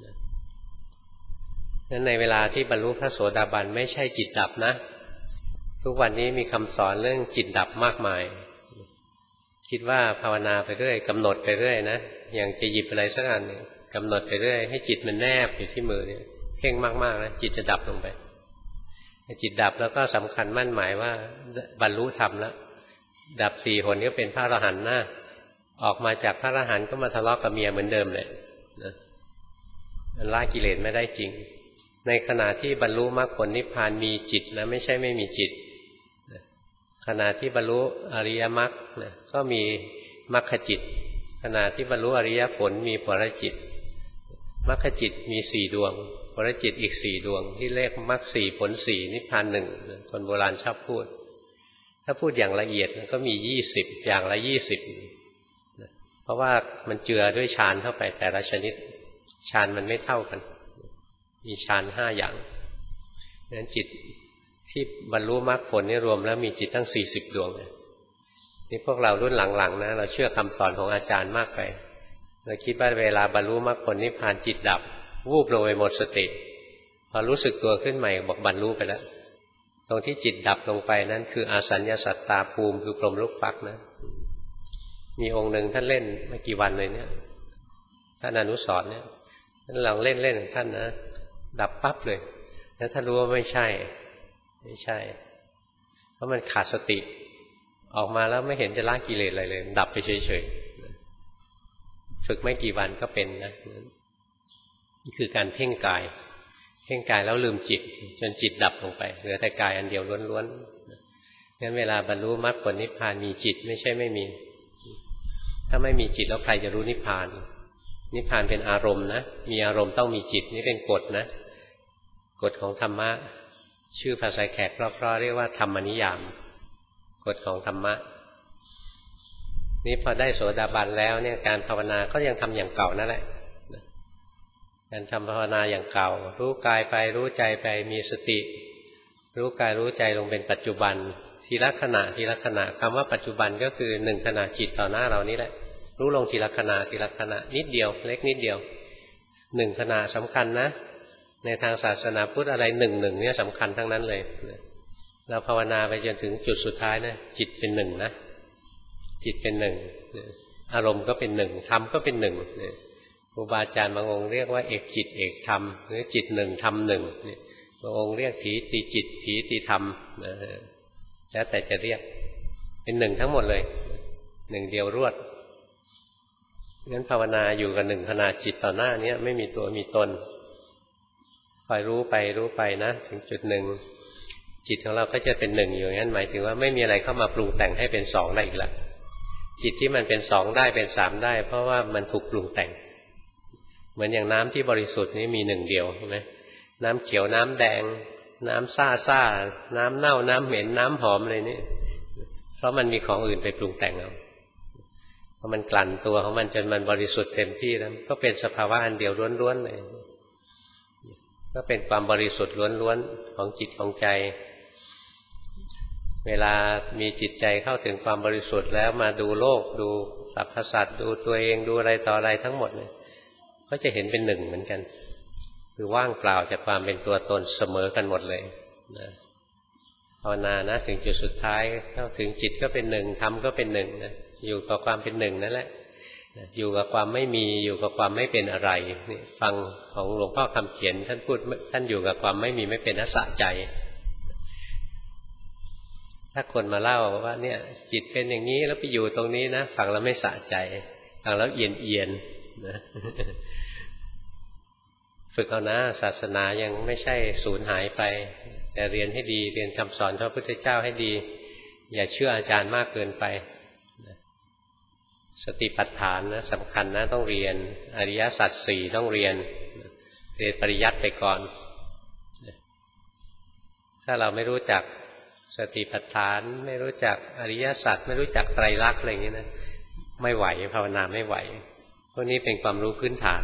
นั้นในเวลาที่บรรลุพระโสดาบันไม่ใช่จิตดับนะทุกวันนี้มีคำสอนเรื่องจิตดับมากมายคิดว่าภาวนาไปเรื่อยกำหนดไปเรื่อยนะอย่างจะหยิบอะไรสักอันเนี่ยกำหนดไปเรื่อยให้จิตมันแนบอยู่ที่มือเนี่ยเพ่งมากๆนะจิตจะดับลงไปจิตดับแล้วก็สำคัญมั่นหมายว่าบรรลุธรรมแล้วดับสี่หนก็เป็นพระอรหันต์นะออกมาจากพระอรหันต์ก็มาทะเลาะกับเมียเหมือนเดิมเลยนะละกิเลสไม่ได้จริงในขณะที่บรรลุมรรคผลนิพพานมีจิตนะไม่ใช่ไม่มีจิตขณะที่บรรลุอริยมรรคนะก็มีมรรคจิตขณะที่บรรลุอริยผลมีผลจิตมรรคจิตมีสี่ดวงผลจิตอีกสี่ดวงที่เรียกมรรคสี่ผลสี่นิพพานหนึ่งคนโบราณชอบพูดถ้าพูดอย่างละเอียดก็มียี่สิบอย่างละยี่สิบเพราะว่ามันเจือด้วยฌานเข้าไปแต่ละชนิดฌานมันไม่เท่ากันมีฌานห้าอย่างดังนั้นจิตที่บรรลุมรรคผลนี่รวมแล้วมีจิตตั้งสี่สิบดวงนี่พวกเรารุ่นหลังๆนะเราเชื่อคำสอนของอาจารย์มากไปเราคิดว่าเวลาบรรลุมรรคผลนิพพานจิตดับวูบลงไปหมดสติพอรู้สึกตัวขึ้นใหม่บอกบรรลุไปแล้วตรงที่จิตดับลงไปนั่นคืออาสัญญาสัตตาภูมิคือพรหมลูกฟักนะมีองค์หนึ่งท่านเล่นไม่กี่วันเลยเนี่ยท่านอนุสรณ์เนี่ยท่านลองเล่นเล่นของท่านนะดับปั๊บเลยแล้วท่านรู้ว่าไม่ใช่ไม่ใช่เพราะมันขาดสติออกมาแล้วไม่เห็นจะละกิเลสอะไรเลยดับไปเฉยๆฝึกไม่กี่วันก็เป็นนะนี่คือการเพ่งกายเพ่งกายแล้วลืมจิตจนจิตดับลงไปเหลือแต่กายอันเดียวล้วนๆงั้นเวลาบรรลุมรรคผลนิพพานมีจิตไม่ใช่ไม่มีถ้าไม่มีจิตแล้วใครจะรู้นิพพานนิพพานเป็นอารมณ์นะมีอารมณ์ต้องมีจิตนี่เป็นกฎนะกฎของธรรมะชื่อภาษาแขกเพราะๆเรียกว่าธรรมนิยามกฎของธรรมะนี่พอได้โสดาบันแล้วเนี่ยการภาวนาก็ยังทำอย่างเก่านั่นแหละการทำภาวนาอย่างเก่ารู้กายไปรู้ใจไปมีสติรู้กายรู้ใจลงเป็นปัจจุบันทีละขณะทีละขณะคำว่าปัจจุบันก็คือหนึ่งขณะจิตต่อหน้าเรานี่แหละรู้ลงทีละขณะทีละขณะนิดเดียวเล็กนิดเดียวหนึ่งขณะสำคัญนะในทางศาสนาพุทธอะไรหนึ่งหนึ่งเนี่ยสำคัญทั้งนั้นเลยเราภาวนาไปจนถึงจุดสุดท้ายนะจิตเป็นหนึ่งนะจิตเป็นหนึ่งอารมณ์ก็เป็นหนึ่งธรรมก็เป็นหนึ่งครูบาอาจารย์บางองค์เรียกว่าเอกจิตเอกธรรมหรือจิตหนึ่งธรรมหนึ่งบางองค์เรียกถีติจิตถีติธรรมแล้วแต่จะเรียกเป็นหนึ่งทั้งหมดเลยหนึ่งเดียวรวดงั้นภาวนาอยู่กับหนึ่งขณะจิตต่อหน้านี้ไม่มีตัวมีตนคอยรู้ไปรู้ไปนะถึงจุดหนึ่งจิตของเราก็จะเป็นหนึ่งอยู่งั้นหมายถึงว่าไม่มีอะไรเข้ามาปรุงแต่งให้เป็นสองได้อีกแล้วจิตที่มันเป็นสองได้เป็นสามได้เพราะว่ามันถูกปรุงแต่งเหมือนอย่างน้ำที่บริสุทธิ์นี้มีหนึ่งเดียวใช่ไหมน้ำเขียวน้ำแดงน้ำซ่าซ่าน้ำเน่าน้ำเหม็นน้ำหอมอะไรนี่เพราะมันมีของอื่นไปปรุงแต่งเอาพอมันกลั่นตัวของมันจนมันบริสุทธิ์เต็มที่แล้วก็เป็นสภาวะอันเดียวล้วนๆเลยก็เป็นความบริสุทธิ์ล้วนๆของจิตของใจเวลามีจิตใจเข้าถึงความบริสุทธิ์แล้วมาดูโลกดูสรรพสัตว์ดูตัวเองดูอะไรต่ออะไรทั้งหมดเนี่ยก็จะเห็นเป็นหนึ่งเหมือนกันคือว่างเปล่าจากความเป็นตัวตนเสมอกันหมดเลยนะภาวนานะถึงจุดสุดท้ายเข้าถึงจิตก็เป็นหนึ่งธรรมก็เป็นหนึ่งนะอยู่กับความเป็นหนึ่งนั่นแหละอยู่กับความไม่มีอยู่กับความไม่เป็นอะไรนี่ฟังของหลวงพ่อคำเขียนท่านพูดท่านอยู่กับความไม่มีไม่เป็นนัสสะใจถ้าคนมาเล่าว่าเนี่ยจิตเป็นอย่างนี้แล้วไปอยู่ตรงนี้นะฟังแล้วไม่สะใจฟังแล้วเอียนเอียนนะฝึกเอานะศาสนายังไม่ใช่สูญหายไปแต่เรียนให้ดีเรียนคำสอนพระพุทธเจ้าให้ดีอย่าเชื่ออาจารย์มากเกินไปสติปัฏฐานนะสำคัญนะต้องเรียนอริยสัจสี่ต้องเรียนเรียนปริยัติไปก่อนถ้าเราไม่รู้จักสติปัฏฐานไม่รู้จักอริยสัจไม่รู้จักไตรลักษณ์อะไรอย่างนี้นะไม่ไหวภาวนาไม่ไหวพวกนี้เป็นความรู้พื้นฐาน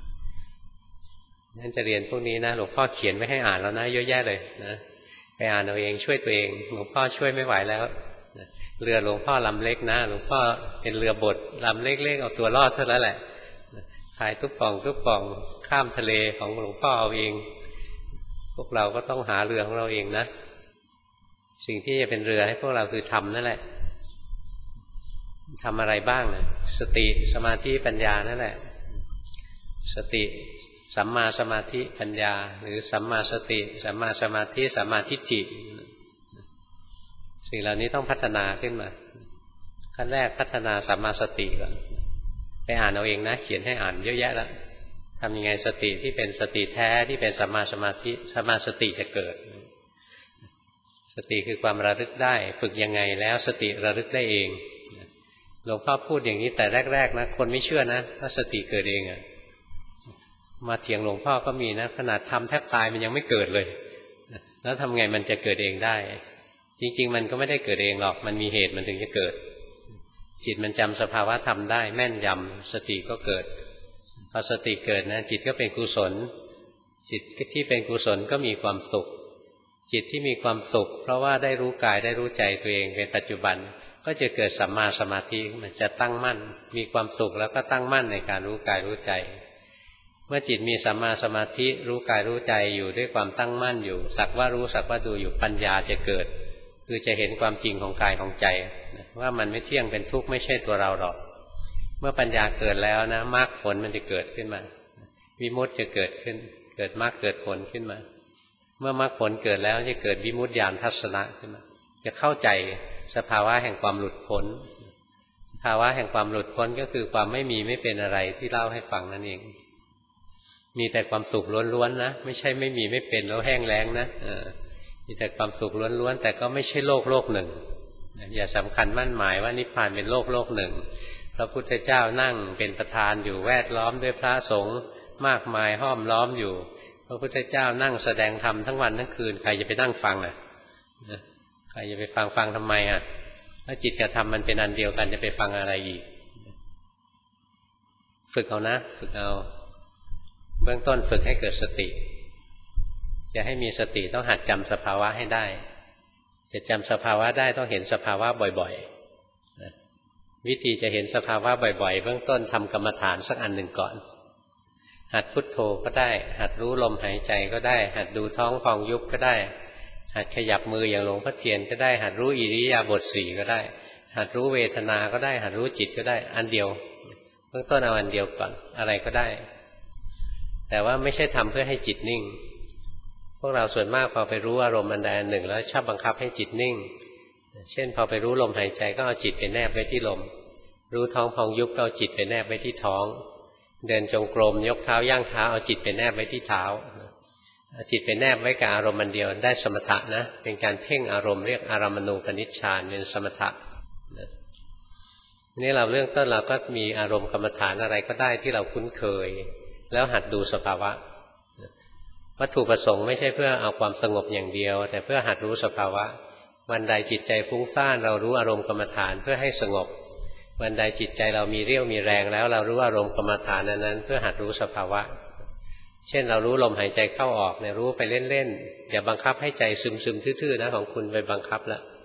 นั่นจะเรียนพวกนี้นะหลวงพ่อเขียนไว้ให้อ่านแล้วนะเยอะแยะเลยนะไปอ่านเอาเองช่วยตัวเองหลวงพ่อช่วยไม่ไหวแล้วเรือหลวงพ่อลำเล็กนะหลวงพ่อเป็นเรือบดลำเล็กๆเอาตัวรอดเท่านั้นแหละขายตุ๊บป่องตุ๊บป่องข้ามทะเลของหลวงพ่อเอาเองพวกเราก็ต้องหาเรือของเราเองนะสิ่งที่จะเป็นเรือให้พวกเราคือทำนั่นแหละทำอะไรบ้างนะสติสมาธิปัญญานั่นแหละสติสัมมาสมาธิปัญญาหรือสัมมาสติสัมมาสมาธิสัมมาทิฏฐิสิ่งเหล่านี้ต้องพัฒนาขึ้นมาขั้นแรกพัฒนาสัมมาสติก่อนไปอ่านเอาเองนะเขียนให้อ่านเยอะแยะแล้วทำยังไงสติที่เป็นสติแท้ที่เป็นสัมมาสมาธิสัมมาสติจะเกิดสติคือความระลึกได้ฝึกยังไงแล้วสติระลึกได้เองหลวงพ่อพูดอย่างนี้แต่แรกๆนะคนไม่เชื่อนะว่าสติเกิดเองอะมาเถียงหลวงพ่อก็มีนะขนาดทำแทบตายมันยังไม่เกิดเลยแล้วทำไงมันจะเกิดเองได้จริงๆมันก็ไม่ได้เกิดเองหรอกมันมีเหตุมันถึงจะเกิดจิตมันจำสภาวะธรรมได้แม่นยำสติก็เกิดพอสติเกิดนะจิตก็เป็นกุศลจิตที่เป็นกุศลก็มีความสุขจิตที่มีความสุขเพราะว่าได้รู้กายได้รู้ใจตัวเองเป็นปัจจุบันก็จะเกิดสัมมาสมาธิมันจะตั้งมั่นมีความสุขแล้วก็ตั้งมั่นในการรู้กายรู้ใจเมื่อจิตมีสัมมาสมาธิรู้กายรู้ใจอยู่ด้วยความตั้งมั่นอยู่สักว่ารู้สักว่าดูอยู่ปัญญาจะเกิดคือจะเห็นความจริงของกายของใจว่ามันไม่เที่ยงเป็นทุกข์ไม่ใช่ตัวเราหรอกเมื่อปัญญาเกิดแล้วนะมรรคผลมันจะเกิดขึ้นมาวิมุตติจะเกิดขึ้นเกิดมรรคเกิดผลขึ้นมาเมื่อมรรคผลเกิดแล้วจะเกิดวิมุตติญาณทัศนะขึ้นมาจะเข้าใจสภาวะแห่งความหลุดพ้นภาวะแห่งความหลุดพ้นก็คือความไม่มีไม่เป็นอะไรที่เล่าให้ฟังนั่นเองมีแต่ความสุขล้วนๆนะไม่ใช่ไม่มีไม่เป็นแล้วแห้งแล้งนะมีแต่ความสุขล้วนๆแต่ก็ไม่ใช่โลกโลกหนึ่งอย่าสำคัญมั่นหมายว่านิพพานเป็นโลกโลกหนึ่งพระพุทธเจ้านั่งเป็นประธานอยู่แวดล้อมด้วยพระสงฆ์มากมายห้อมล้อมอยู่พระพุทธเจ้านั่งแสดงธรรมทั้งวันทั้งคืนใครจะไปนั่งฟังอ่ะใครจะไปฟังฟังทำไมอ่ะถ้าจิตกับธรรมมันเป็นอันเดียวกันจะไปฟังอะไรอีกฝึกเอานะฝึกเอาเบื้องต้นฝึกให้เกิดสติจะให้มีสติต้องหัดจำสภาวะให้ได้จะจำสภาวะได้ต้องเห็นสภาวะบ่อยๆนะวิธีจะเห็นสภาวะบ่อยๆเบื้องต้นทำกรรมฐานสักอันหนึ่งก่อนหัดพุทโธก็ได้หัดรู้ลมหายใจก็ได้หัดดูท้องพองยุบก็ได้หัดขยับมืออย่างหลวงพ่อเทียนก็ได้หัดรู้อิริยาบถสี่ก็ได้หัดรู้เวทนาก็ได้หัดรู้จิตก็ได้อันเดียวเบื้องต้นเอาอันเดียวก่อนอะไรก็ได้แต่ว่าไม่ใช่ทำเพื่อให้จิตนิ่งพวกเราส่วนมากพอไปรู้อารมณ์อันใดอันหนึ่งแล้วชอบบังคับให้จิตนิ่งเช่นพอไปรู้ลมหายใจก็เอาจิตไปแนบไว้ที่ลมรู้ท้องพองยุบก็เอาจิตไปแนบไว้ที่ท้องเดินจงกรมยกเท้าย่างเท้าเอาจิตไปแนบไว้ที่เท้าเอาจิตไปแนบไว้กับอารมณ์อันเดียวได้สมถะนะเป็นการเพ่งอารมณ์เรียกอารามณูปนิชฌานเป็นสมถะนี่เราเรื่องต้นเราก็มีอารมณ์กรรมฐานอะไรก็ได้ที่เราคุ้นเคยแล้วหัดดูสภาวะวัตถุประสงค์ไม่ใช่เพื่อเอาความสงบอย่างเดียวแต่เพื่อหัดรู้สภาวะวันใดจิตใจฟุ้งซ่านเรารู้อารมณ์กรรมฐานเพื่อให้สงบวันใดจิตใจเรามีเรี่ยวมีแรงแล้วเรารู้อารมณ์กรรมฐานนั้นเพื่อหัดรู้สภาวะเช่นเรารู้ลมหายใจเข้าออกเนี่ยรู้ไปเล่นๆอย่าบังคับให้ใจซึมๆทื่อๆนะของคุณไปบังคับแล้ว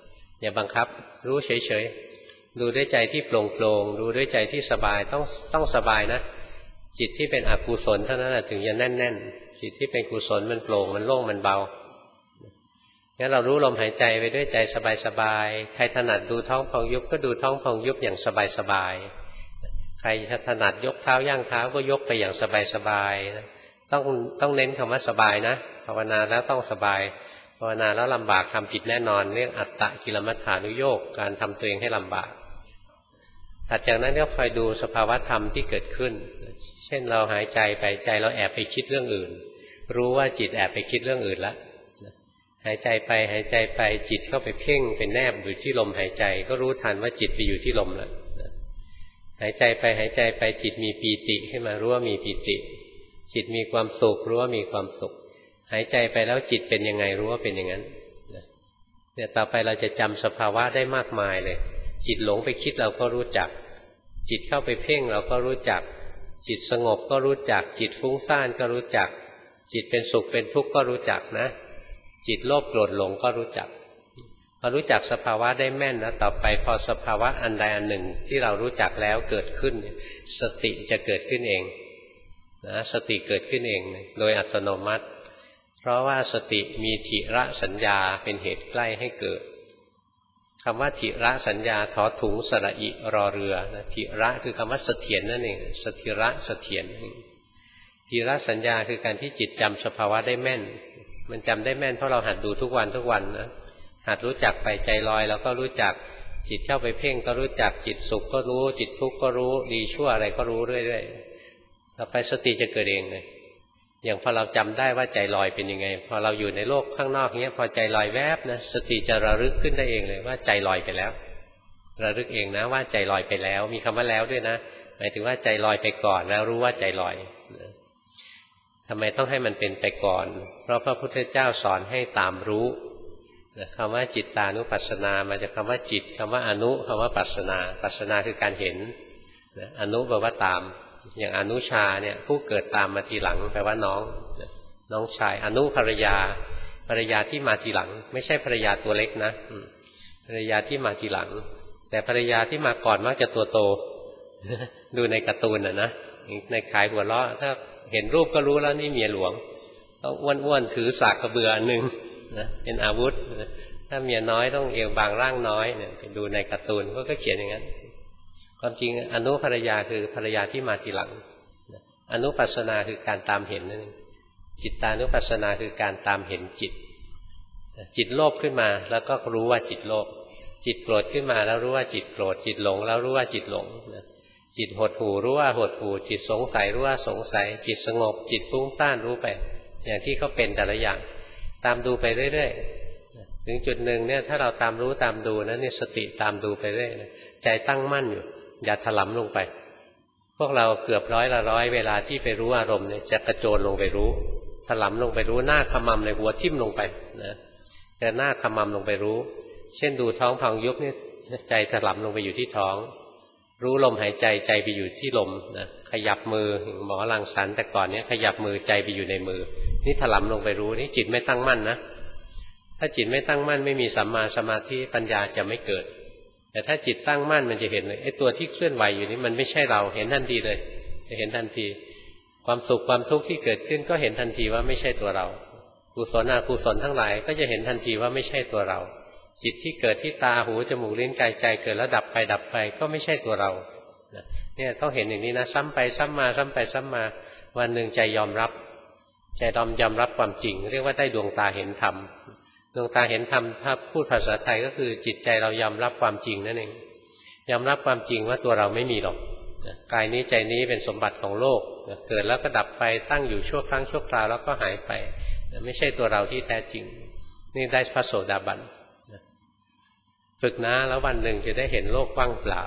อย่าบังคับรู้เฉยๆดูด้วยใจที่โปร่งโปร่งดูด้วยใจที่สบายต้องต้องสบายนะจิตที่เป็นอกุศลเท่านั้นแหละถึงจะแน่นๆจิตที่เป็นกุศลมันโปร่งมันโล่งมันเบางั้นเรารู้ลมหายใจไปด้วยใจสบายๆใครถนัดดูท้องพองยุบก็ดูท้องพองยุบอย่างสบายๆใครถนัดยกเท้าย่างเท้าก็ยกไปอย่างสบายๆต้องต้องเน้นคำว่าสบายนะภาวนาแล้วต้องสบายภาวนาแล้วลำบากทำผิดแน่นอนเรื่องอัตตกิลมัฏฐานุโยคการทำตัวเองให้ลำบากถัดจากนั้นก็คอยดูสภาวะธรรมที่เกิดขึ้นเช่นเราหายใจไปใจเราแอบไปคิดเรื่องอื่นรู้ว่าจิตแอบไปคิดเรื่องอื่นแล้วหายใจไปหายใจไปจิตเข้าไปเพ่งเป็นแนบอยู่ที่ลมหายใจก็รู้ทันว่าจิตไปอยู่ที่ลมแล้วหายใจไปหายใจไปจิตมีปีติขึ้นมารู้ว่ามีปีติจิตมีความสุขรู้ว่ามีความสุขหายใจไปแล้วจิตเป็นยังไงรู้ว่าเป็นอย่างนั้นเนี่ยต่อไปเราจะจำสภาวะได้มากมายเลยจิตหลงไปคิดเราก็รู้จักจิตเข้าไปเพ่งเราก็รู้จักจิตสงบก็รู้จักจิตฟุ้งซ่านก็รู้จักจิตเป็นสุขเป็นทุกข์ก็รู้จักนะจิตโลภโกรธหลงก็รู้จักพอรู้จักสภาวะได้แม่นนะต่อไปพอสภาวะอันใดอันหนึ่งที่เรารู้จักแล้วเกิดขึ้นสติจะเกิดขึ้นเองนะสติเกิดขึ้นเองโดยอัตโนมัติเพราะว่าสติมีถิระสัญญาเป็นเหตุใกล้ให้เกิดคำว่าถิระสัญญาถอถุงสระอิรอเรือนะถิระคือคำว่าเสถียรนั่นเองสถิระเสถียรถิระสัญญาคือการที่จิตจำสภาวะได้แม่นมันจำได้แม่นเพราะเราหัดดูทุกวันทุกวันนะหัดรู้จักไปใจลอยแล้วก็รู้จักจิตเข้าไปเพ่งก็รู้จักจิตสุขก็รู้จิตทุกข์ก็รู้ดีชั่วอะไรก็รู้เรื่อยๆต่อไปสติจะเกิดเองเลยอย่างพอเราจำได้ว่าใจลอยเป็นยังไงพอเราอยู่ในโลกข้างนอกเนี้ยพอใจลอยแวบนะสติจะระลึกขึ้นได้เองเลยว่าใจลอยไปแล้วระลึกเองนะว่าใจลอยไปแล้วมีคำว่าแล้วด้วยนะหมายถึงว่าใจลอยไปก่อนแล้วรู้ว่าใจลอยทำไมต้องให้มันเป็นไปก่อนเพราะพระพุทธเจ้าสอนให้ตามรู้คำว่าจิตตานุปัสสนามาจากคำว่าจิตคำว่าอนุคำว่าปัสสนาปัสสนาคือการเห็นอนุแปลว่าตามอย่างอนุชาเนี่ยผู้เกิดตามมาทีหลังแปลว่าน้องน้องชายอนุภรรยาภรรยาที่มาทีหลังไม่ใช่ภรรยาตัวเล็กนะภรรยาที่มาทีหลังแต่ภรรยาที่มาก่อนมักจะตัวโตดูในการ์ตูนอ่ะนะในขายหัวเราะถ้าเห็นรูปก็รู้แล้วนี่เมียหลวงต้องอ้วนๆถือสากกระเบืออันหนึ่งนะเป็นอาวุธถ้าเมียน้อยต้องเอวบางร่างน้อยเนี่ยไปดูในการ์ตูนก็เขียนอย่างนั้นความจริงอนุภรรยาคือภรรยาที่มาทีหลังอนุปัสสนาคือการตามเห็นนั่นเองจิตตานุปัสสนาคือการตามเห็นจิตจิตโลภขึ้นมาแล้วก็รู้ว่าจิตโลภจิตโกรธขึ้นมาแล้วรู้ว่าจิตโกรธจิตหลงแล้วรู้ว่าจิตหลงจิตหดหู่รู้ว่าหดหู่จิตสงสัยรู้ว่าสงสัยจิตสงบจิตฟุ้งซ่านรู้ไปอย่างที่เขาเป็นแต่ละอย่างตามดูไปเรื่อยๆถึงจุดหนึ่งเนี่ยถ้าเราตามรู้ตามดูนะเนี่ยสติตามดูไปเรื่อยใจตั้งมั่นอยู่อย่าถลำลงไปพวกเราเกือบร้อยละร้อยเวลาที่ไปรู้อารมณ์เนี่ยจะกระโจนลงไปรู้ถลำลงไปรู้หน้าขมำในหัวทิ่มลงไปนะแต่หน้าขมำลงไปรู้เช่นดูท้องพองยุบเนี่ยใจถลำลงไปอยู่ที่ท้องรู้ลมหายใจใจไปอยู่ที่ลมนะขยับมือหมอรังสรรค์แต่ก่อนเนี้ยขยับมือใจไปอยู่ในมือนี่ถลำลงไปรู้นี่จิตไม่ตั้งมั่นนะถ้าจิตไม่ตั้งมั่นไม่มีสัมมาสมาธิปัญญาจะไม่เกิดแต่ถ้าจิตตั้งมั่นมันจะเห็นเลยไอ้ตัวที่เคลื่อนไหวอยู่นี้มันไม่ใช่เราเห็นทันทีเลยจะเห็นทันทีความสุขความทุกข์ที่เกิดขึ้นก็เห็นทันทีว่าไม่ใช่ตัวเรากุศลอกุศลทั้งหลายก็จะเห็นทันทีว่าไม่ใช่ตัวเราจิตที่เกิดที่ตาหูจมูกลิ้นกายใจเกิดแล้วดับไปดับไปก็ไม่ใช่ตัวเราเนี่ยต้องเห็นอย่างนี้นะซ้ำไปซ้ำมาซ้ำไปซ้ำมาวันหนึ่งใจยอมรับใจยอมยอมรับความจริงเรียกว่าได้ดวงตาเห็นธรรมดวงตาเห็นธรรมถ้าพูดภาษาไทยก็คือจิตใจเรายอมรับความจริงนั่นเองยอมรับความจริงว่าตัวเราไม่มีหรอกกายนี้ใจนี้เป็นสมบัติของโลกเกิดแล้วก็ดับไปตั้งอยู่ชั่วครั้งชั่วคราวแล้วก็หายไปไม่ใช่ตัวเราที่แท้จริงนี่ได้พระโสดาบันฝึกนะแล้ววันหนึ่งจะได้เห็นโลกว่างเปล่า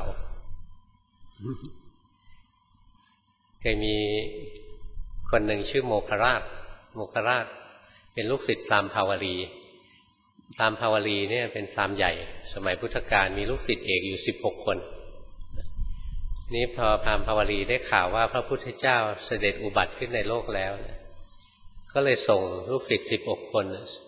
เคยมีคนหนึ่งชื่อโมคราชโมคราชเป็นลูกศิษย์พราหมณ์ภาวรีพราหมณ์ภาวรีเนี่ยเป็นพราหมณ์ใหญ่สมัยพุทธกาลมีลูกศิษย์เอกอยู่สิบหกคนนี้พอพราหมณ์ภาวรีได้ข่าวว่าพระพุทธเจ้าเสด็จอุบัติขึ้นในโลกแล้วก็เลยส่งลูกศิษย์สิบหกคน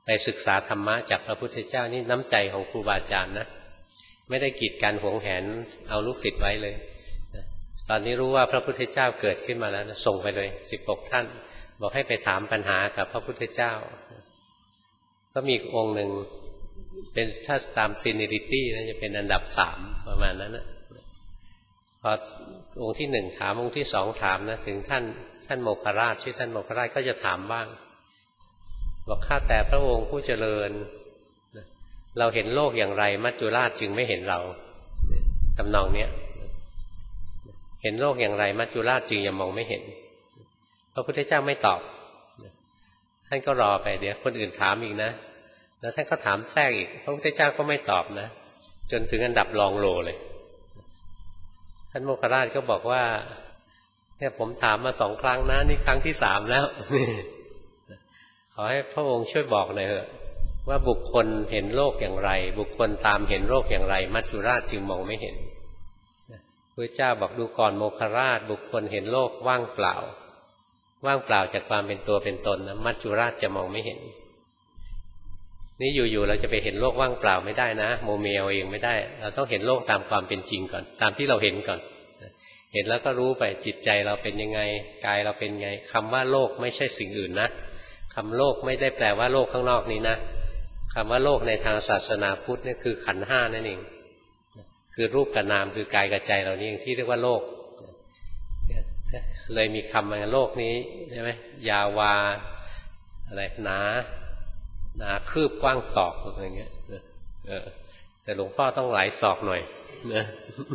ไปศึกษาธรรมะจากพระพุทธเจ้านี่น้ำใจของครูบาอาจารย์นะไม่ได้กีดกันหวงแหนเอาลูกศิษย์ไว้เลยตอนนี้รู้ว่าพระพุทธเจ้าเกิดขึ้นมาแล้วส่งไปเลยสิบหกท่านบอกให้ไปถามปัญหากับพระพุทธเจ้าก็มีองค์หนึ่งเป็นถ้าตามซีนิริตี้นะจะเป็นอันดับสามประมาณนั้นนะพอองค์ที่หนึ่งถามองค์ที่สองถามนะถึงท่านท่านโมคคราชชื่อท่านโมคคราชก็จะถามบ้างบอกข้าแต่พระองค์ผู้เจริญเราเห็นโลกอย่างไรมัจจุราชจึงไม่เห็นเราทำนองเนี้ยเห็นโลกอย่างไรมัจจุราชจึงยังมองไม่เห็นพระพุทธเจ้าไม่ตอบท่านก็รอไปเดี๋ยวคนอื่นถามอีกนะแล้วท่านก็ถามแทรกอีกพระพุทธเจ้าก็ไม่ตอบนะจนถึงอันดับรองโลเลยท่านโมคคราชก็บอกว่าเนี่ยผมถามมาสองครั้งนะนี่ครั้งที่สามแล้วขอให้พระองค์ช่วยบอกหน่อยเถอะว่าบุคคลเห็นโลกอย่างไรบุคคลตามเห็นโลกอย่างไรมัจจุราชจึงมองไม่เห็นพระเจ้าบอกดูก่อนโมคคราชบุคคลเห็นโลกว่างเปล่าว่างเปล่าจากความเป็นตัวเป็นตนนะมัจจุราชจะมองไม่เห็นนี่อยู่ๆเราจะไปเห็นโลกว่างเปล่าไม่ได้นะโมเมเอาเองไม่ได้เราต้องเห็นโลกตามความเป็นจริงก่อนตามที่เราเห็นก่อนเห็นแล้วก็รู้ไปจิตใจเราเป็นยังไงกายเราเป็นไงคำว่าโลกไม่ใช่สิ่งอื่นนะคำโลกไม่ได้แปลว่าโลกข้างนอกนี้นะคำว่าโลกในทางศาสนาพุทธนี่คือขันธ์ห้านั่นเองคือรูปกับนามคือกายกับใจเรานี่เองที่เรียกว่าโลกเลยมีคำว่าโลกนี้ใช่ไหมยาวาอะไรหนาหนาคืบกว้างศอกอะไรเงี้ยเออแต่หลวงพ่อต้องหลายศอกหน่อยนะ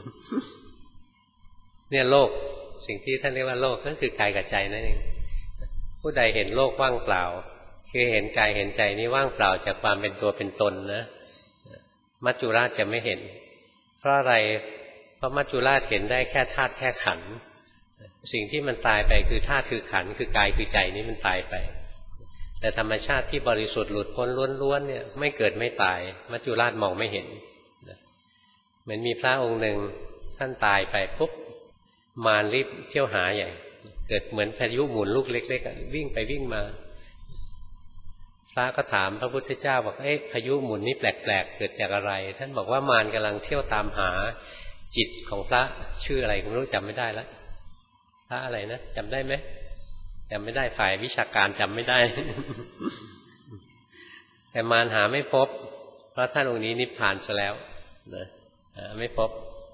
เนี่ยโลกสิ่งที่ท่านเรียกว่าโลกก็คือกายกับใจนั่นเองผู้ใดเห็นโลกว่างเปล่าคือเห็นกายเห็นใจนี้ว่างเปล่าจากความเป็นตัวเป็นตนนะมัจจุราชจะไม่เห็นเพราะอะไรเพราะมัจจุราชเห็นได้แค่ธาตุแค่ขันธ์สิ่งที่มันตายไปคือธาตุคือขันธ์คือกายคือใจนี้มันตายไปแต่ธรรมชาติที่บริสุทธิ์หลุดพ้นล้วนๆเนี่ยไม่เกิดไม่ตายมัจจุราชมองไม่เห็นเหมือนมีพระองค์หนึ่งท่านตายไปปุ๊บมารรีบเที่ยวหาใหญ่เกิดเหมือนพายุหมุนลูกเล็กๆวิ่งไปวิ่งมาพระก็ถามพระพุทธเจ้าบอกเอ๊ะพายุหมุนนี่แปลกๆเกิดจากอะไรท่านบอกว่ามารกำลังเที่ยวตามหาจิตของพระชื่ออะไรไม่รู้จำไม่ได้แล้วพระอะไรนะจำได้ไหมจำไม่ได้ฝ่ายวิชาการจำไม่ได้ แต่มารหาไม่พบเพราะท่านองค์นี้นิพพานซะแล้วนะหาไม่พบ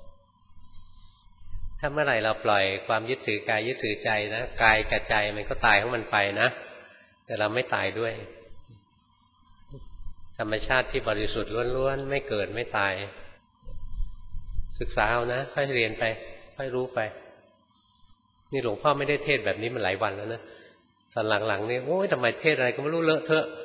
ถ้าเมื่อไหร่เราปล่อยความยึดถือกายยึดถือใจนะกายกับใจมันก็ตายของมันไปนะแต่เราไม่ตายด้วยธรรมชาติที่บริสุทธิ์ล้วนๆไม่เกิดไม่ตายศึกษาเอานะค่อยเรียนไปค่อยรู้ไปนี่หลวงพ่อไม่ได้เทศแบบนี้มาหลายวันแล้วนะสันหลังๆนี่โอ้ยทำไมเทศอะไรก็ไม่รู้เลอะเทอะ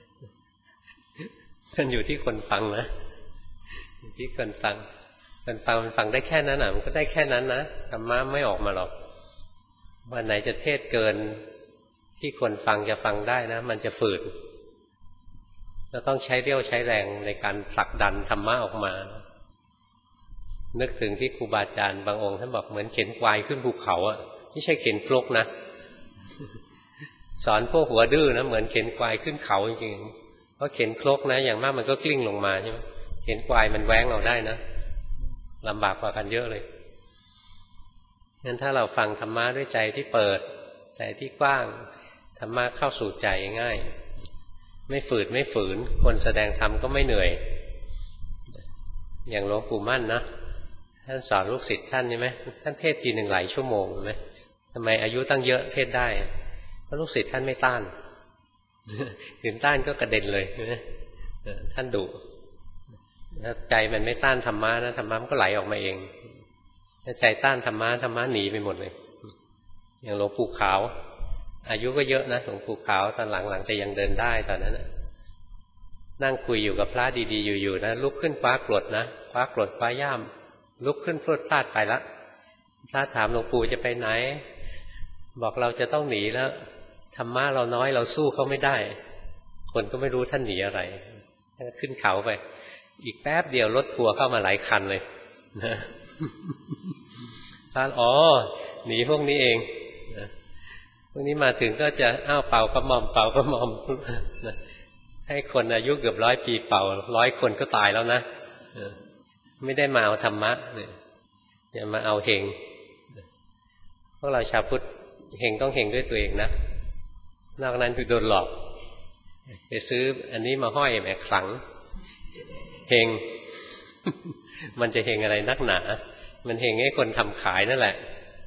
มันอยู่ที่คนฟังนะอยู่ที่คนฟังคนฟังมันฟังได้แค่นั้นอ่ะมันก็ได้แค่นั้นนะธรรมะไม่ออกมาหรอกวันไหนจะเทศเกินที่คนฟังจะฟังได้นะมันจะฝืดเราต้องใช้เรี่ยวใช้แรงในการผลักดันธรรมะออกมานึกถึงที่ครูบาอาจารย์บางองค์ท่านบอกเหมือนเข็นควายขึ้นภูเขาอ่ะไม่ใช่เข็นครกนะสอนพวกหัวดื้อนะเหมือนเข็นควายขึ้นเขาจริงๆเพราะเข็นครกนะอย่างมากมันก็กลิ้งลงมาใช่ไหมเข็นควายมันแว้งเอาได้นะลำบากกว่ากันเยอะเลยงั้นถ้าเราฟังธรรมะด้วยใจที่เปิดใจที่กว้างธรรมะเข้าสู่ใจง่ายไม่ฝืดไม่ฝืนคนแสดงธรรมก็ไม่เหนื่อยอย่างหลวงปู่มั่นนะท่านสอนลูกศิษย์ท่านใช่ไหมท่านเทศทีหนึ่งหลายชั่วโมงไหมทำไมอายุตั้งเยอะเทศได้เพราะลูกศิษย์ท่านไม่ต้านถึงต้านก็กระเด็นเลยท่านดุถ้าใจมันไม่ต้านธรรมะนะธรรมะมันก็ไหลออกมาเองถ้าใจต้านธรรมะธรรมะหนีไปหมดเลยอย่างหลวงปู่ขาวอายุก็เยอะนะหลวงปู่ขาวตอนหลังๆแต่ยังเดินได้ตอนนั้นนะนั่งคุยอยู่กับพระดีๆอยู่ๆนะลุกขึ้นคว้ากรดนะคว้ากรดคว้าย่ามลุกขึ้นพรวดพลาดไปละพระถามหลวงปู่จะไปไหนบอกเราจะต้องหนีแล้วธรรมะเราน้อยเราสู้เขาไม่ได้คนก็ไม่รู้ท่านหนีอะไรขึ้นเขาไปอีกแป๊บเดียวรถทัวร์เข้ามาหลายคันเลยนะพระอ๋อหนีพวกนี้เองนะพวกนี้มาถึงก็จะอ้าวเป่ากระหม่อมเป่ากระหม่อมนะให้คนอายุเกือบร้อยปีเป่าร้อยคนก็ตายแล้วนะไม่ได้มาเอาธรรมะเนี่ยอย่ามาเอาเฮงพวกเราชาวพุทธเฮงต้องเฮงด้วยตัวเองนะนอกนั้นคือโดนหลอกไปซื้ออันนี้มาห้อยแหมขลังเฮง มันจะเฮงอะไรนักหนามันเฮงให้คนทำขายนั่นแหละ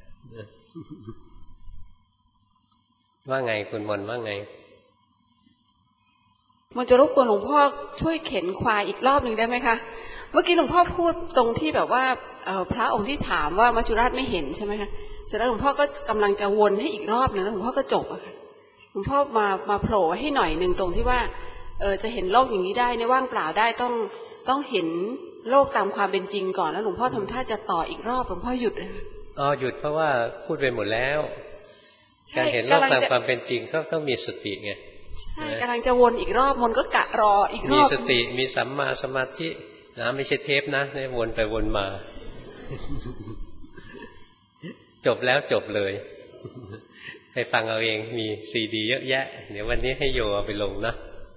ว่าไงคุณมนว่าไงมันจะรบกวนหลวงพ่อช่วยเข็นควายอีกรอบหนึ่งได้ไหมคะเมื่อกี้หลวงพ่อพูดตรงที่แบบว่าพระองค์ที่ถามว่ามัจจุราชไม่เห็นใช่ไหมคะเสร็จแล้วหลวงพ่อก็กำลังจะวนให้อีกรอบหนึ่งแล้วหลวงพ่อก็จบอะค่ะหลวงพ่อมามาโผล่ให้หน่อยหนึ่งตรงที่ว่าเออจะเห็นโลกอย่างนี้ได้ในว่างเปล่าได้ต้องต้องเห็นโลกตามความเป็นจริงก่อนแล้วหลวงพ่อทำท่าจะต่ออีกรอบหลวงพ่อหยุดเลยอ๋อหยุดเพราะว่าพูดไปหมดแล้วการเห็นโลกตามความเป็นจริงก็ต้องมีสติไงใช่กำลังจะวนอีกรอบวนก็กะรออีกรอบมีสติมีสัมมาสมาธินะไม่ใช่เทปนะเนี่ยวนไปวนมา จบแล้วจบเลยไปฟังเอาเองมีซีดีเยอะแยะเดี๋ยววันนี้ให้โยเอาไปลงนะ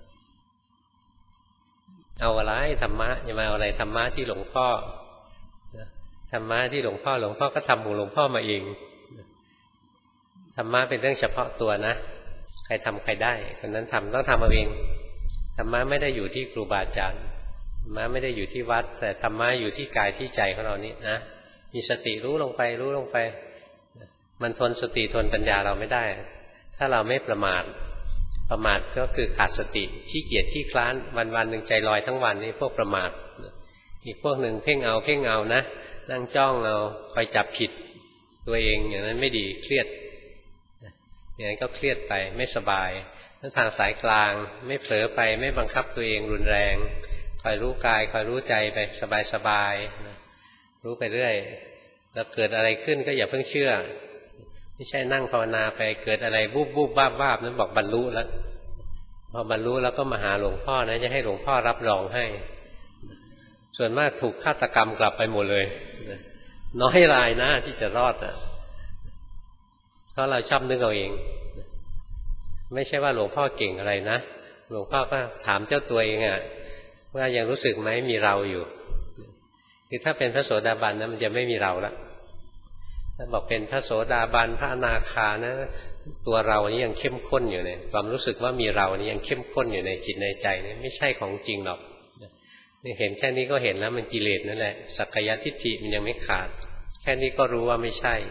เอาอะไรธรรมะอย่ามาเอาอะไรธรรมะที่หลวงพ่อธรรมะที่หลวงพ่อหลวงพ่อก็ทำของหลวงพ่อมาเองธรรมะเป็นเรื่องเฉพาะตัวนะใครทำใครได้คนนั้นทำต้องทำเอาเองธรรมะไม่ได้อยู่ที่ครูบาอาจารย์ธรรมะไม่ได้อยู่ที่วัดแต่ธรรมะอยู่ที่กายที่ใจของเรานี่นะมีสติรู้ลงไปรู้ลงไปมันทนสติทนปัญญาเราไม่ได้ถ้าเราไม่ประมาทประมาทก็คือขาดสติขี้เกียจขี้คลานวันวันหนึ่งใจลอยทั้งวันนี่พวกประมาทอีกพวกหนึ่งเพ่งเอาเพ่งเอานะนั่งจ้องเอาคอยจับผิดตัวเองอย่างนั้นไม่ดีเครียดอย่างนั้นก็เครียดไปไม่สบายถ้าทางสายกลางไม่เผลอไปไม่บังคับตัวเองรุนแรงคอยรู้กายคอยรู้ใจไปสบายๆรู้ไปเรื่อยแล้วเกิดอะไรขึ้นก็อย่าเพิ่งเชื่อไม่ใช่นั่งภาวนาไปเกิดอะไรบูบบูบวาบวาบนั้นบอกบรรลุแล้วพอบรรลุแล้วก็มาหาหลวงพ่อนะจะให้หลวงพ่อรับรองให้ส่วนมากถูกฆาตกรรมกลับไปหมดเลยน้อยรายนะที่จะรอดอ่ะเพราะเราชอบนึกเอาเองไม่ใช่ว่าหลวงพ่อเก่งอะไรนะหลวงพ่อก็ถามเจ้าตัวเองอ่ะว่ายังรู้สึกไหมมีเราอยู่คือถ้าเป็นพระโสดาบันนะมันจะไม่มีเราละถ้าบอกเป็นพระโสดาบันพระอนาคานะตัวเรานี่ยังเข้มข้นอยู่เนี่ยความรู้สึกว่ามีเรานี่ยังเข้มข้นอยู่ในจิตในใจนี่ไม่ใช่ของจริงหรอกนี่เห็นแค่นี้ก็เห็นแล้วมันกิเลสนั่นแหละสักกายทิฏฐิมันยังไม่ขาดแค่นี้ก็รู้ว่าไม่ใช่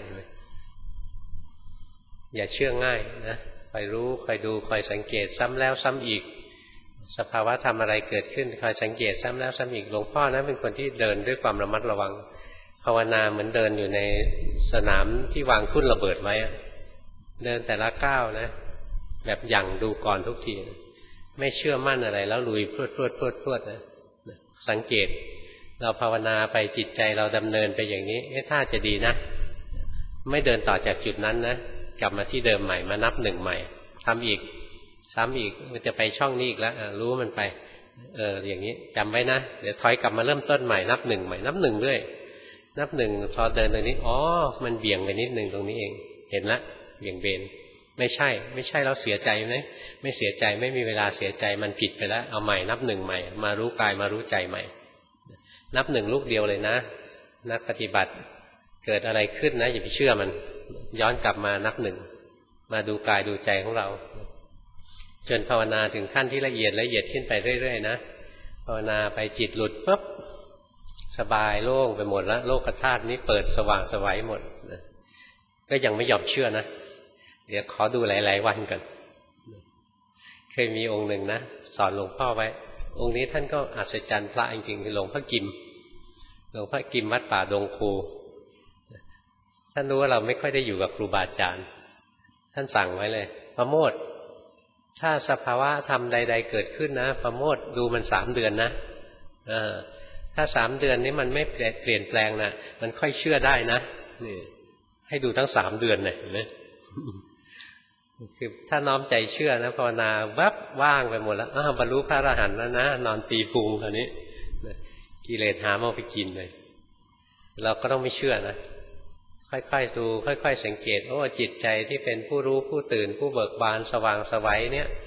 อย่าเชื่อง่ายนะคอยรู้คอยดูคอยสังเกตซ้ำแล้วซ้ำอีกสภาวะธรรมอะไรเกิดขึ้นคอยสังเกตซ้ำแล้วซ้ำอีกหลวงพ่อนะเป็นคนที่เดินด้วยความระมัดระวังภาวนาเหมือนเดินอยู่ในสนามที่วางทุ่นระเบิดไว้เดินแต่ละก้าวนะแบบหยั่งดูก่อนทุกทีไม่เชื่อมั่นอะไรแล้วลุยพรวดพรวดพรวดพรวดนะสังเกตเราภาวนาไปจิตใจเราดำเนินไปอย่างนี้เอ๊ะถ้าจะดีนะไม่เดินต่อจากจุดนั้นนะกลับมาที่เดิมใหม่มานับหนึ่งใหม่ทำอีกซ้ำอีกมันจะไปช่องนี้อีกแล้วรู้มันไปเอออย่างนี้จำไว้นะเดี๋ยวถอยกลับมาเริ่มต้นใหม่นับหนึ่งใหม่นับหนึ่งด้วยนับหนึ่งพอเดินตรงนี้อ๋อมันเบี่ยงไปนิดหนึ่งตรงนี้เองเห็นละเบี่ยงเบนไม่ใช่ไม่ใช่เราเสียใจไหมไม่เสียใจไม่มีเวลาเสียใจมันผิดไปแล้วเอาใหม่นับหนึ่งใหม่มารู้กายมารู้ใจใหม่นับหนึ่งลูกเดียวเลยนะนักปฏิบัติเกิดอะไรขึ้นนะอย่าไปเชื่อมันย้อนกลับมานับหนึ่งมาดูกายดูใจของเราจนภาวนาถึงขั้นที่ละเอียดละเอียดขึ้นไปเรื่อยๆนะภาวนาไปจิตหลุดปุ๊บสบายโล่งไปหมดแล้วโลกธาตุนี้เปิดสว่างสวัยหมดก็ยังไม่ยอมเชื่อนะเดี๋ยวขอดูหลายๆวันกันเคยมีองค์หนึ่งนะสอนหลวงพ่อไว้องค์นี้ท่านก็อัศจรรย์พระจริงๆคือหลวงพ่อกิมหลวงพ่อกิมวัดป่าดงคูท่านรู้ว่าเราไม่ค่อยได้อยู่กับครูบาอาจารย์ท่านสั่งไว้เลยประโมทถ้าสภาวะธรรมใดๆเกิดขึ้นนะประโมทดูมันสามเดือนนะถ้าสามเดือนนี้มันไม่เปลี่ยนแปลงนะมันค่อยเชื่อได้นะนี่ให้ดูทั้งสามเดือนเลยเห็นไหมคือถ้าน้อมใจเชื่อนะภาวนาวับว่างไปหมดแล้วอ้าวบรรลุพระอรหันต์แล้วนะนอนตีพุงตอนนี้กิเลสหาเอาไปกินเลยเราก็ต้องไม่เชื่อนะค่อยๆดูค่อยๆสังเกตโอ้จิตใจที่เป็นผู้รู้ผู้ตื่นผู้เบิกบานสว่างไสวเนี่ย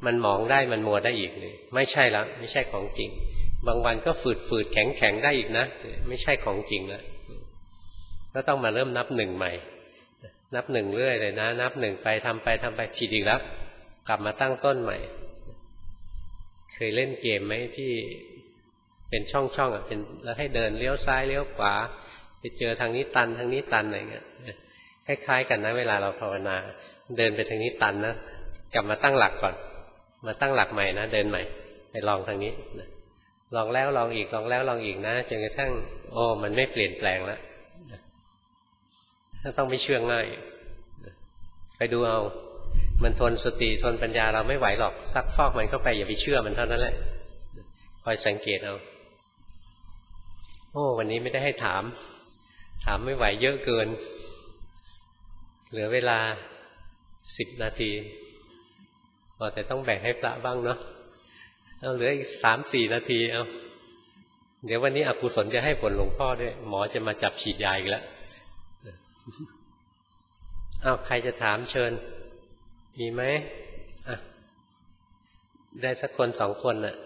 มันหมองได้มันมัวได้อีกเลยไม่ใช่แล้วไม่ใช่ของจริงบางวันก็ฝืดฝืดแข็งแข็งได้อีกนะไม่ใช่ของจริงแล้วก็ต้องมาเริ่มนับหนึ่งใหม่นับหนึ่งเรื่อยเลยนะนับหนึ่งไปทำไปทำไปผิดอีกแล้วกลับมาตั้งต้นใหม่เคยเล่นเกมไหมที่เป็นช่องๆอ่ะเป็นแล้วให้เดินเลี้ยวซ้ายเลี้ยวขวาไปเจอทางนี้ตันทางนี้ตันอะไรเงี้ยคล้ายๆกันนะเวลาเราภาวนาเดินไปทางนี้ตันนะกลับมาตั้งหลักก่อนมาตั้งหลักใหม่นะเดินใหม่ไปลองทางนี้นะลองแล้วลองอีกลองแล้วลองอีกนะจนกระทั่งโอ้มันไม่เปลี่ยนแปลงแล้วถ้าต้องไม่เชื่อง่ายไปดูเอามันทนสติทนปัญญาเราไม่ไหวหรอกซักฟอกมันเข้าไปอย่าไปเชื่อมันเท่านั้นแหละคอยสังเกตเอาโอ้วันนี้ไม่ได้ให้ถามถามไม่ไหวเยอะเกินเหลือเวลาสิบนาทีพอแต่ต้องแบ่งให้พระบ้างเนาะเอาเหลืออีกสามสี่นาทีเอาเดี๋ยววันนี้อกุศลจะให้ผลหลวงพ่อด้วยหมอจะมาจับฉีดยาอีกแล้วเอาใครจะถามเชิญมีไหมอ่ะได้สักคนสองคนน่ะ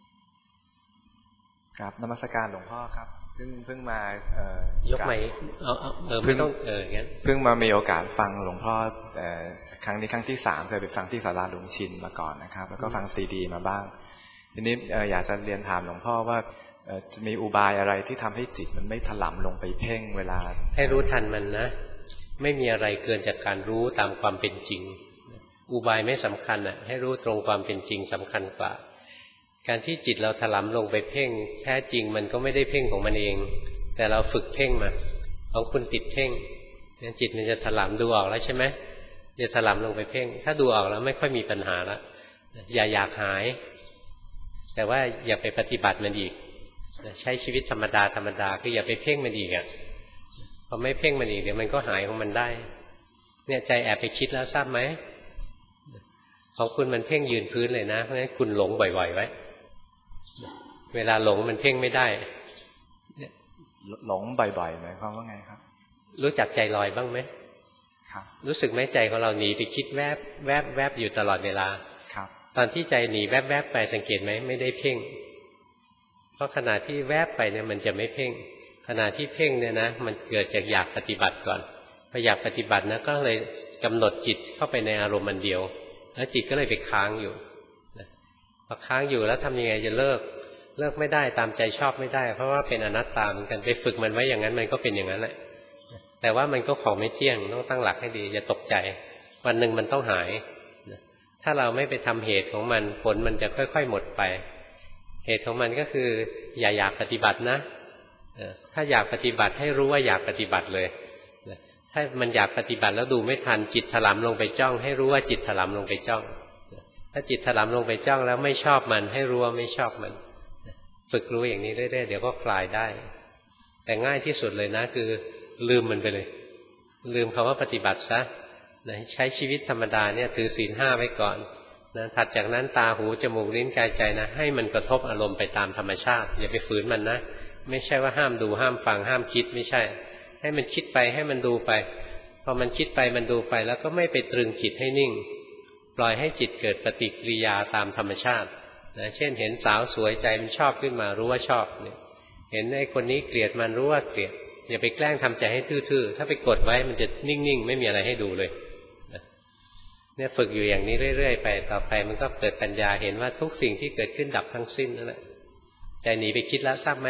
ครับนมัสการหลวงพ่อครับเพิ่งเพิ่งมาเอ่อยกไหมเอาเอาเออไม่ต้องเอองั้นเพิ่งมามีโอกาสฟังหลวงพ่อเอ่อครั้งนี้ครั้งที่สามเคยไปฟังที่ศาลาหลวงชินมาก่อนนะครับแล้วก็ฟังซีดีมาบ้างทีนี้เอ่ออยากจะเรียนถามหลวงพ่อว่าเอ่อจะมีอุบายอะไรที่ทำให้จิตมันไม่ถลำลงไปเพ่งเวลาให้รู้ทันมันนะไม่มีอะไรเกินจากการรู้ตามความเป็นจริงอุบายไม่สำคัญอ่ะให้รู้ตรงความเป็นจริงสำคัญกว่าการที่จิตเราถลำลงไปเพ่งแท้จริงมันก็ไม่ได้เพ่งของมันเองแต่เราฝึกเพ่งมาของคุณติดเพ่งจิตมันจะถลำดูออกแล้วใช่ไหมจะถลำลงไปเพ่งถ้าดูออกแล้วไม่ค่อยมีปัญหาละอย่าอยากหายแต่ว่าอย่าไปปฏิบัติมันอีกใช้ชีวิตธรรมดาธรรมดาคืออย่าไปเพ่งมันอีกอ่ะพอไม่เพ่งมันอีกเดี๋ยวมันก็หายของมันได้เนี่ยใจแอบไปคิดแล้วทราบไหมของคุณมันเพ่งยืนพื้นเลยนะเพราะฉะนั้นคุณหลงบ่อยๆไว้เวลาหลงมันเพ่งไม่ได้หลงบ่อยๆหมายความว่าไงครับรู้จักใจลอยบ้างไหมครับรู้สึกไหมใจของเราหนีไปคิดแวบแวบแวบอยู่ตลอดเวลาครับตอนที่ใจหนีแวบแวบไปสังเกตไหมไม่ได้เพ่งเพราะขณะที่แวบไปเนี่ยมันจะไม่เพ่งขณะที่เพ่งเนี่ยนะมันเกิดจากอยากปฏิบัติก่อนพออยากปฏิบัตินะก็เลยกำหนดจิตเข้าไปในอารมณ์อันเดียวแล้วจิตก็เลยไปค้างอยู่พอค้างอยู่แล้วทำยังไงจะเลิกเลิกไม่ได้ตามใจชอบไม่ได้เพราะว่าเป็นอนัตตาเหมือนกันไปฝึกมันไว้อย่างนั้นมันก็เป็นอย่างนั้นแหละแต่ว่ามันก็ของไม่เที่ยงต้องตั้งหลักให้ดีอย่าตกใจวันหนึ่งมันต้องหายถ้าเราไม่ไปทำเหตุของมันผลมันจะค่อยๆหมดไปเหตุของมันก็คืออย่าอยากปฏิบัตินะถ้าอยากปฏิบัติให้รู้ว่าอยากปฏิบัติเลยถ้ามันอยากปฏิบัติแล้วดูไม่ทันจิตถลำลงไปจ้องให้รู้ว่าจิตถลำลงไปจ้องถ้าจิตถลำลงไปจ้องแล้วไม่ชอบมันให้รู้ว่าไม่ชอบมันฝึกรู้อย่างนี้เรื่อยๆเดี๋ยวก็คลายได้แต่ง่ายที่สุดเลยนะคือลืมมันไปเลยลืมคำว่าปฏิบัติซะใช้ชีวิตธรรมดาเนี่ยถือศีลห้าไว้ก่อนนะถัดจากนั้นตาหูจมูกลิ้นกายใจนะให้มันกระทบอารมณ์ไปตามธรรมชาติอย่าไปฝืนมันนะไม่ใช่ว่าห้ามดูห้ามฟังห้ามคิดไม่ใช่ให้มันคิดไปให้มันดูไปพอมันคิดไปมันดูไปแล้วก็ไม่ไปตรึงจิตให้นิ่งปล่อยให้จิตเกิดปฏิกิริยาตามธรรมชาตินะเช่นเห็นสาวสวยใจมันชอบขึ้นมารู้ว่าชอบเนี่ยเห็นไอ้คนนี้เกลียดมันรู้ว่าเกลียดอย่าไปแกล้งทำใจให้ทื่อๆถ้าไปกดไว้มันจะนิ่งๆไม่มีอะไรให้ดูเลยเนี่ยฝึกอยู่อย่างนี้เรื่อยๆไปต่อไปมันก็เกิดปัญญาเห็นว่าทุกสิ่งที่เกิดขึ้นดับทั้งสิ้นนั่นแหละใจหนีไปคิดแล้วทราบไหม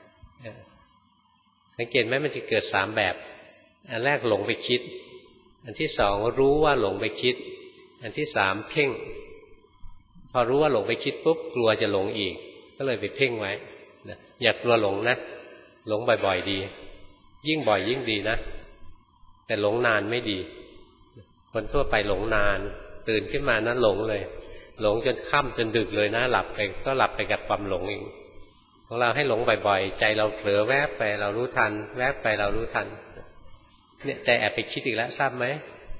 สังเกตไหมมันจะเกิดสามแบบอันแรกหลงไปคิดอันที่สองรู้ว่าหลงไปคิดอันที่สามเพ่งพอรู้ว่าหลงไปคิดปุ๊บกลัวจะหลงอีกก็เลยไปเพ่งไว้นะอย่ากลัวหลงนะหลงบ่อยๆดียิ่งบ่อยยิ่งดีนะแต่หลงนานไม่ดีคนทั่วไปหลงนานตื่นขึ้นมานั้นหลงเลยหลงจนค่ำจนดึกเลยนะหลับไปก็หลับไปกับความหลงเองของเราให้หลงบ่อยๆใจเราเผลอแวบไปเรารู้ทันแวบไปเรารู้ทันเนี่ยใจแอบไปคิดอีกแล้วทราบไหม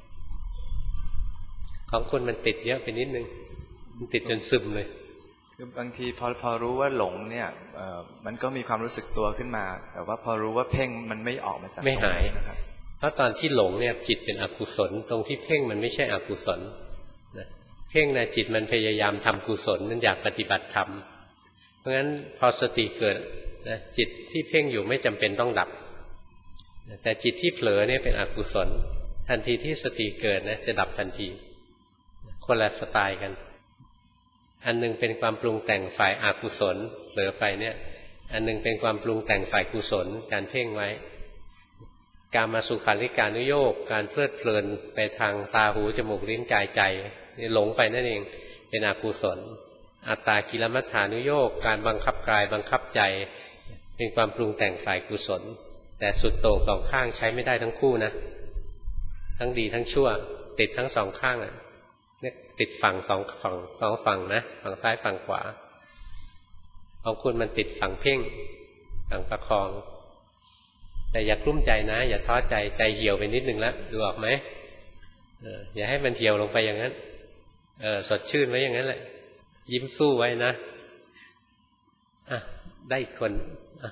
ของคุณมันติดเยอะไปนิดนึงมันติดจนซึมเลยคือบางทีพอพอรู้ว่าหลงเนี่ยเอ่อมันก็มีความรู้สึกตัวขึ้นมาแต่ว่าพอรู้ว่าเพ่งมันไม่ออกมาจากไม่หายนะครับเพราะตอนที่หลงเนี่ยจิตเป็นอกุศลตรงที่เพ่งมันไม่ใช่อกุศลนะเพ่งนะจิตมันพยายามทำกุศลมันอยากปฏิบัติธรรมเพราะงั้นพอสติเกิดนะจิตที่เพ่งอยู่ไม่จำเป็นต้องดับแต่จิตที่เผลอเนี่ยเป็นอกุศลทันทีที่สติเกิดนะจะดับทันทีคนละสไตล์กันอันนึงเป็นความปรุงแต่งฝ่ายอกุศลเผลอไปเนี่ยอันนึงเป็นความปรุงแต่งฝ่ายกุศลการเพ่งไว้การมาสุขาริการนุโยคการเพลิดเพลินไปทางตาหูจมูกลิ้นกายใจนี่หลงไปนั่นเองเป็นอกุศลอัตตากิลมัฏฐานุโยคการบังคับกายบังคับใจเป็นความปรุงแต่งฝ่ายกุศลแต่สุดโต่งสองข้างใช้ไม่ได้ทั้งคู่นะทั้งดีทั้งชั่วติดทั้งสองข้างอ่ะติดฝั่งสองฝั่งสองฝั่งนะฝั่งซ้ายฝั่งขวาของคุณมันติดฝั่งเพ่งฝั่งประคองแต่อย่ากลุ้มใจนะอย่าท้อใจใจเหี่ยวไปนิดนึงแล้วดูออกไหมเอออย่าให้มันเหี่ยวลงไปอย่างนั้นเออสดชื่นไว้อย่างนั้นแหละยิ้มสู้ไว้นะอ่ะได้อีกคนอ่ะ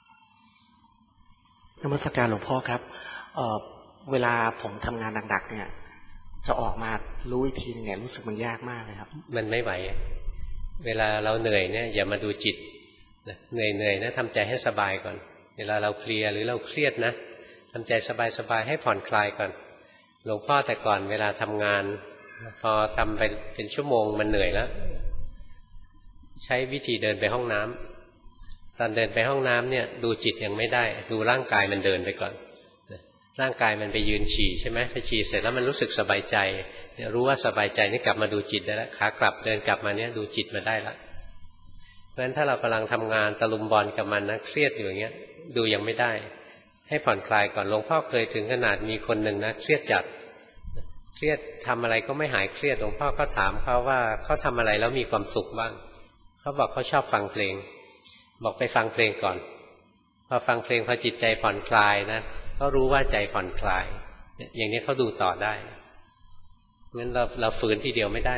นมัสการหลวงพ่อครับเอ่อเวลาผมทำงานหนักๆเนี่ยจะออกมารู้อีกทีเนี่ยรู้สึกมันยากมากเลยครับมันไม่ไหวเวลาเราเหนื่อยเนี่ยอย่ามาดูจิตเหนื่อยเหนื่อยนะทำใจให้สบายก่อนเวลาเราเพลียหรือเราเครียดนะทำใจสบายๆให้ผ่อนคลายก่อนหลวงพ่อแต่ก่อนเวลาทำงานพอทำไปเป็นชั่วโมงมันเหนื่อยแล้วใช้วิธีเดินไปห้องน้ำตอนเดินไปห้องน้ำเนี่ยดูจิตยังไม่ได้ดูร่างกายมันเดินไปก่อนร่างกายมันไปยืนฉี่ใช่ไหมไปฉี่เสร็จแล้วมันรู้สึกสบายใจรู้ว่าสบายใจนี่กลับมาดูจิตได้แล้วขากลับเดินกลับมาเนี่ยดูจิตมาได้ละเพราะฉะนั้นถ้าเรากำลังทำงานตะลุมบอลกับมันนะเครียดอยู่อย่างเงี้ยดูยังไม่ได้ให้ผ่อนคลายก่อนหลวงพ่อเคยถึงขนาดมีคนหนึ่งนะเครียดจัดเครียดทำอะไรก็ไม่หายเครียดหลวงพ่อก็ถามเขาว่าเขาทำอะไรแล้วมีความสุขบ้างเขาบอกเขาชอบฟังเพลงบอกไปฟังเพลงก่อนพอฟังเพลงพอจิตใจผ่อนคลายนะเขารู้ว่าใจผ่อนคลายอย่างนี้เขาดูต่อได้งั้นเราเราฝืนทีเดียวไม่ได้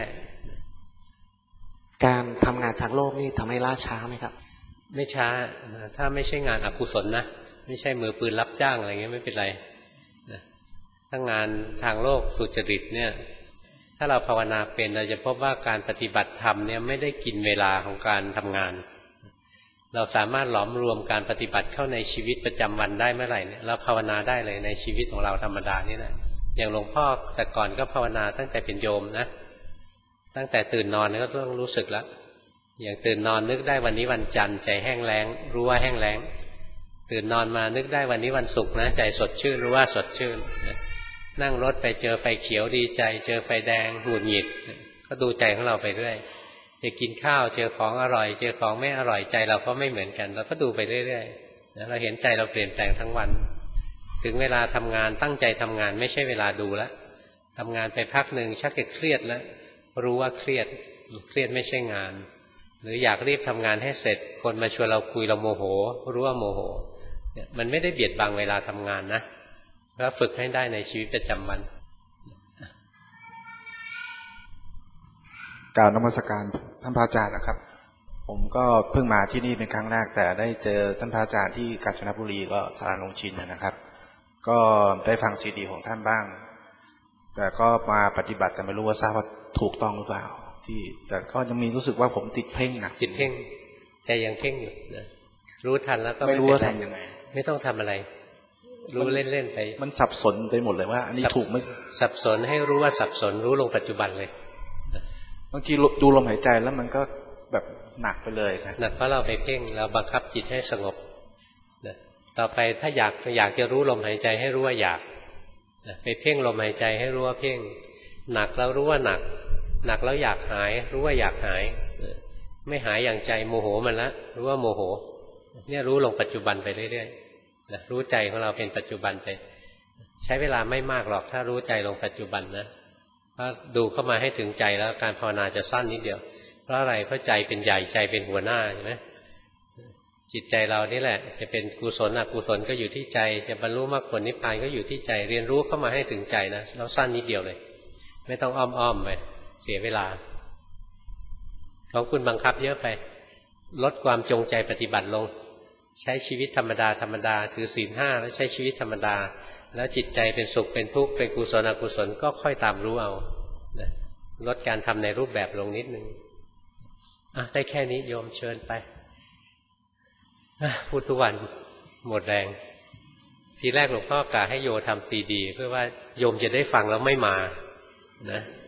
การทำงานทางโลกนี่ทำให้ล่าช้าไหมครับไม่ช้าถ้าไม่ใช่งานอกุศลนะไม่ใช่มือปืนรับจ้างอะไรเงี้ยไม่เป็นไรถ้างานทางโลกสุจริตเนี่ยถ้าเราภาวนาเป็นเราจะพบว่าการปฏิบัติธรรมเนี่ยไม่ได้กินเวลาของการทำงานเราสามารถหลอมรวมการปฏิบัติเข้าในชีวิตประจำวันได้เมื่อไหร่เนี่ยเราภาวนาได้เลยในชีวิตของเราธรรมดานี่แหละอย่างหลวงพ่อแต่ก่อนก็ภาวนาตั้งแต่เป็นโยมนะตั้งแต่ตื่นนอนก็ต้องรู้สึกแล้วอย่างตื่นนอนนึกได้วันนี้วันจันทร์ใจแห้งแล้งรู้ว่าแห้งแล้งตื่นนอนมานึกได้วันนี้วันศุกร์นะใจสดชื่นรู้ว่าสดชื่นนั่งรถไปเจอไฟเขียวดีใจเจอไฟแดงหงุดหงิดก็ดูใจของเราไปเรื่อยจะกินข้าวเจอของอร่อยเจอของไม่อร่อยใจเราก็ไม่เหมือนกันเราก็ดูไปเรื่อยๆเราเห็นใจเราเปลี่ยนแปลงทั้งวันถึงเวลาทำงานตั้งใจทำงานไม่ใช่เวลาดูแล้วทำงานไปพักหนึ่งชักจะเครียดแล้วรู้ว่าเครียดเครียดไม่ใช่งานหรืออยากรีบทำงานให้เสร็จคนมาชวนเราคุยเราโมโหรู้ว่าโมโหเนี่ยมันไม่ได้เบียดบังเวลาทำงานนะก็ฝึกให้ได้ในชีวิตประจำวันกล่าวนมัสการท่านพระอาจารย์นะครับผมก็เพิ่งมาที่นี่เป็นครั้งแรกแต่ได้เจอท่านพระอาจารย์ที่กาญจนบุรีก็สาราลงชินนะครับก็ได้ฟังซีดีของท่านบ้างแต่ก็มาปฏิบัติแต่ไม่รู้ว่าทราบว่าถูกต้องหรือเปล่าที่แต่ก็ยังมีรู้สึกว่าผมติดเพ่งนะติดเพ่งใจยังเพ่งอยู่นะรู้ทันแล้วก็ไม่รู้ว่าทำยังไงไม่ต้องทำอะไรรู้เล่นๆไปมันสับสนไปหมดเลยว่าอันนี้ถูกไม่สับสนให้รู้ว่าสับสนรู้ลงปัจจุบันเลยบางทีดูลมหายใจแล้วมันก็แบบหนักไปเลยนะหนักเพราะเราไปเพ่งเราบังคับจิตให้สงบนะต่อไปถ้าอยากอยากจะรู้ลมหายใจให้รู้ว่าอยากนะไปเพ่งลมหายใจให้รู้ว่าเพ่งหนักแล้วรู้ว่าหนักหนักแล้วอยากหายรู้ว่าอยากหายนะไม่หายอย่างใจโมโหมันละรู้ว่าโมโหเนี่ยรู้ลงปัจจุบันไปเรื่อยๆนะรู้ใจของเราเป็นปัจจุบันไปใช้เวลาไม่มากหรอกถ้ารู้ใจลงปัจจุบันนะถ้าดูเข้ามาให้ถึงใจแล้วการภาวนาจะสั้นนิดเดียวเพราะอะไรเพราะใจเป็นใหญ่ใจเป็นหัวหน้าใช่ไหมจิตใจเรานี่แหละจะเป็นกุศลอกุศลก็อยู่ที่ใจจะบรรลุมรรคผลนิพพานก็อยู่ที่ใจเรียนรู้เข้ามาให้ถึงใจนะแล้วสั้นนิดเดียวเลยไม่ต้องอ้อมๆไปเสียเวลาของคุณบังคับเยอะไปลดความจงใจปฏิบัติลงใช้ชีวิตธรรมดาธรรมดาคือศีลห้าแล้วใช้ชีวิตธรรมดาแล้วจิตใจเป็นสุขเป็นทุกข์เป็นกุศลอกุศลก็ค่อยตามรู้เอานะลดการทำในรูปแบบลงนิดนึงอ่ะได้แค่นี้โยมเชิญไปพูดทุกวันหมดแรงทีแรกหลวงพ่อกะให้โยทำซีดีเพื่อว่าโยมจะได้ฟังแล้วไม่มานะ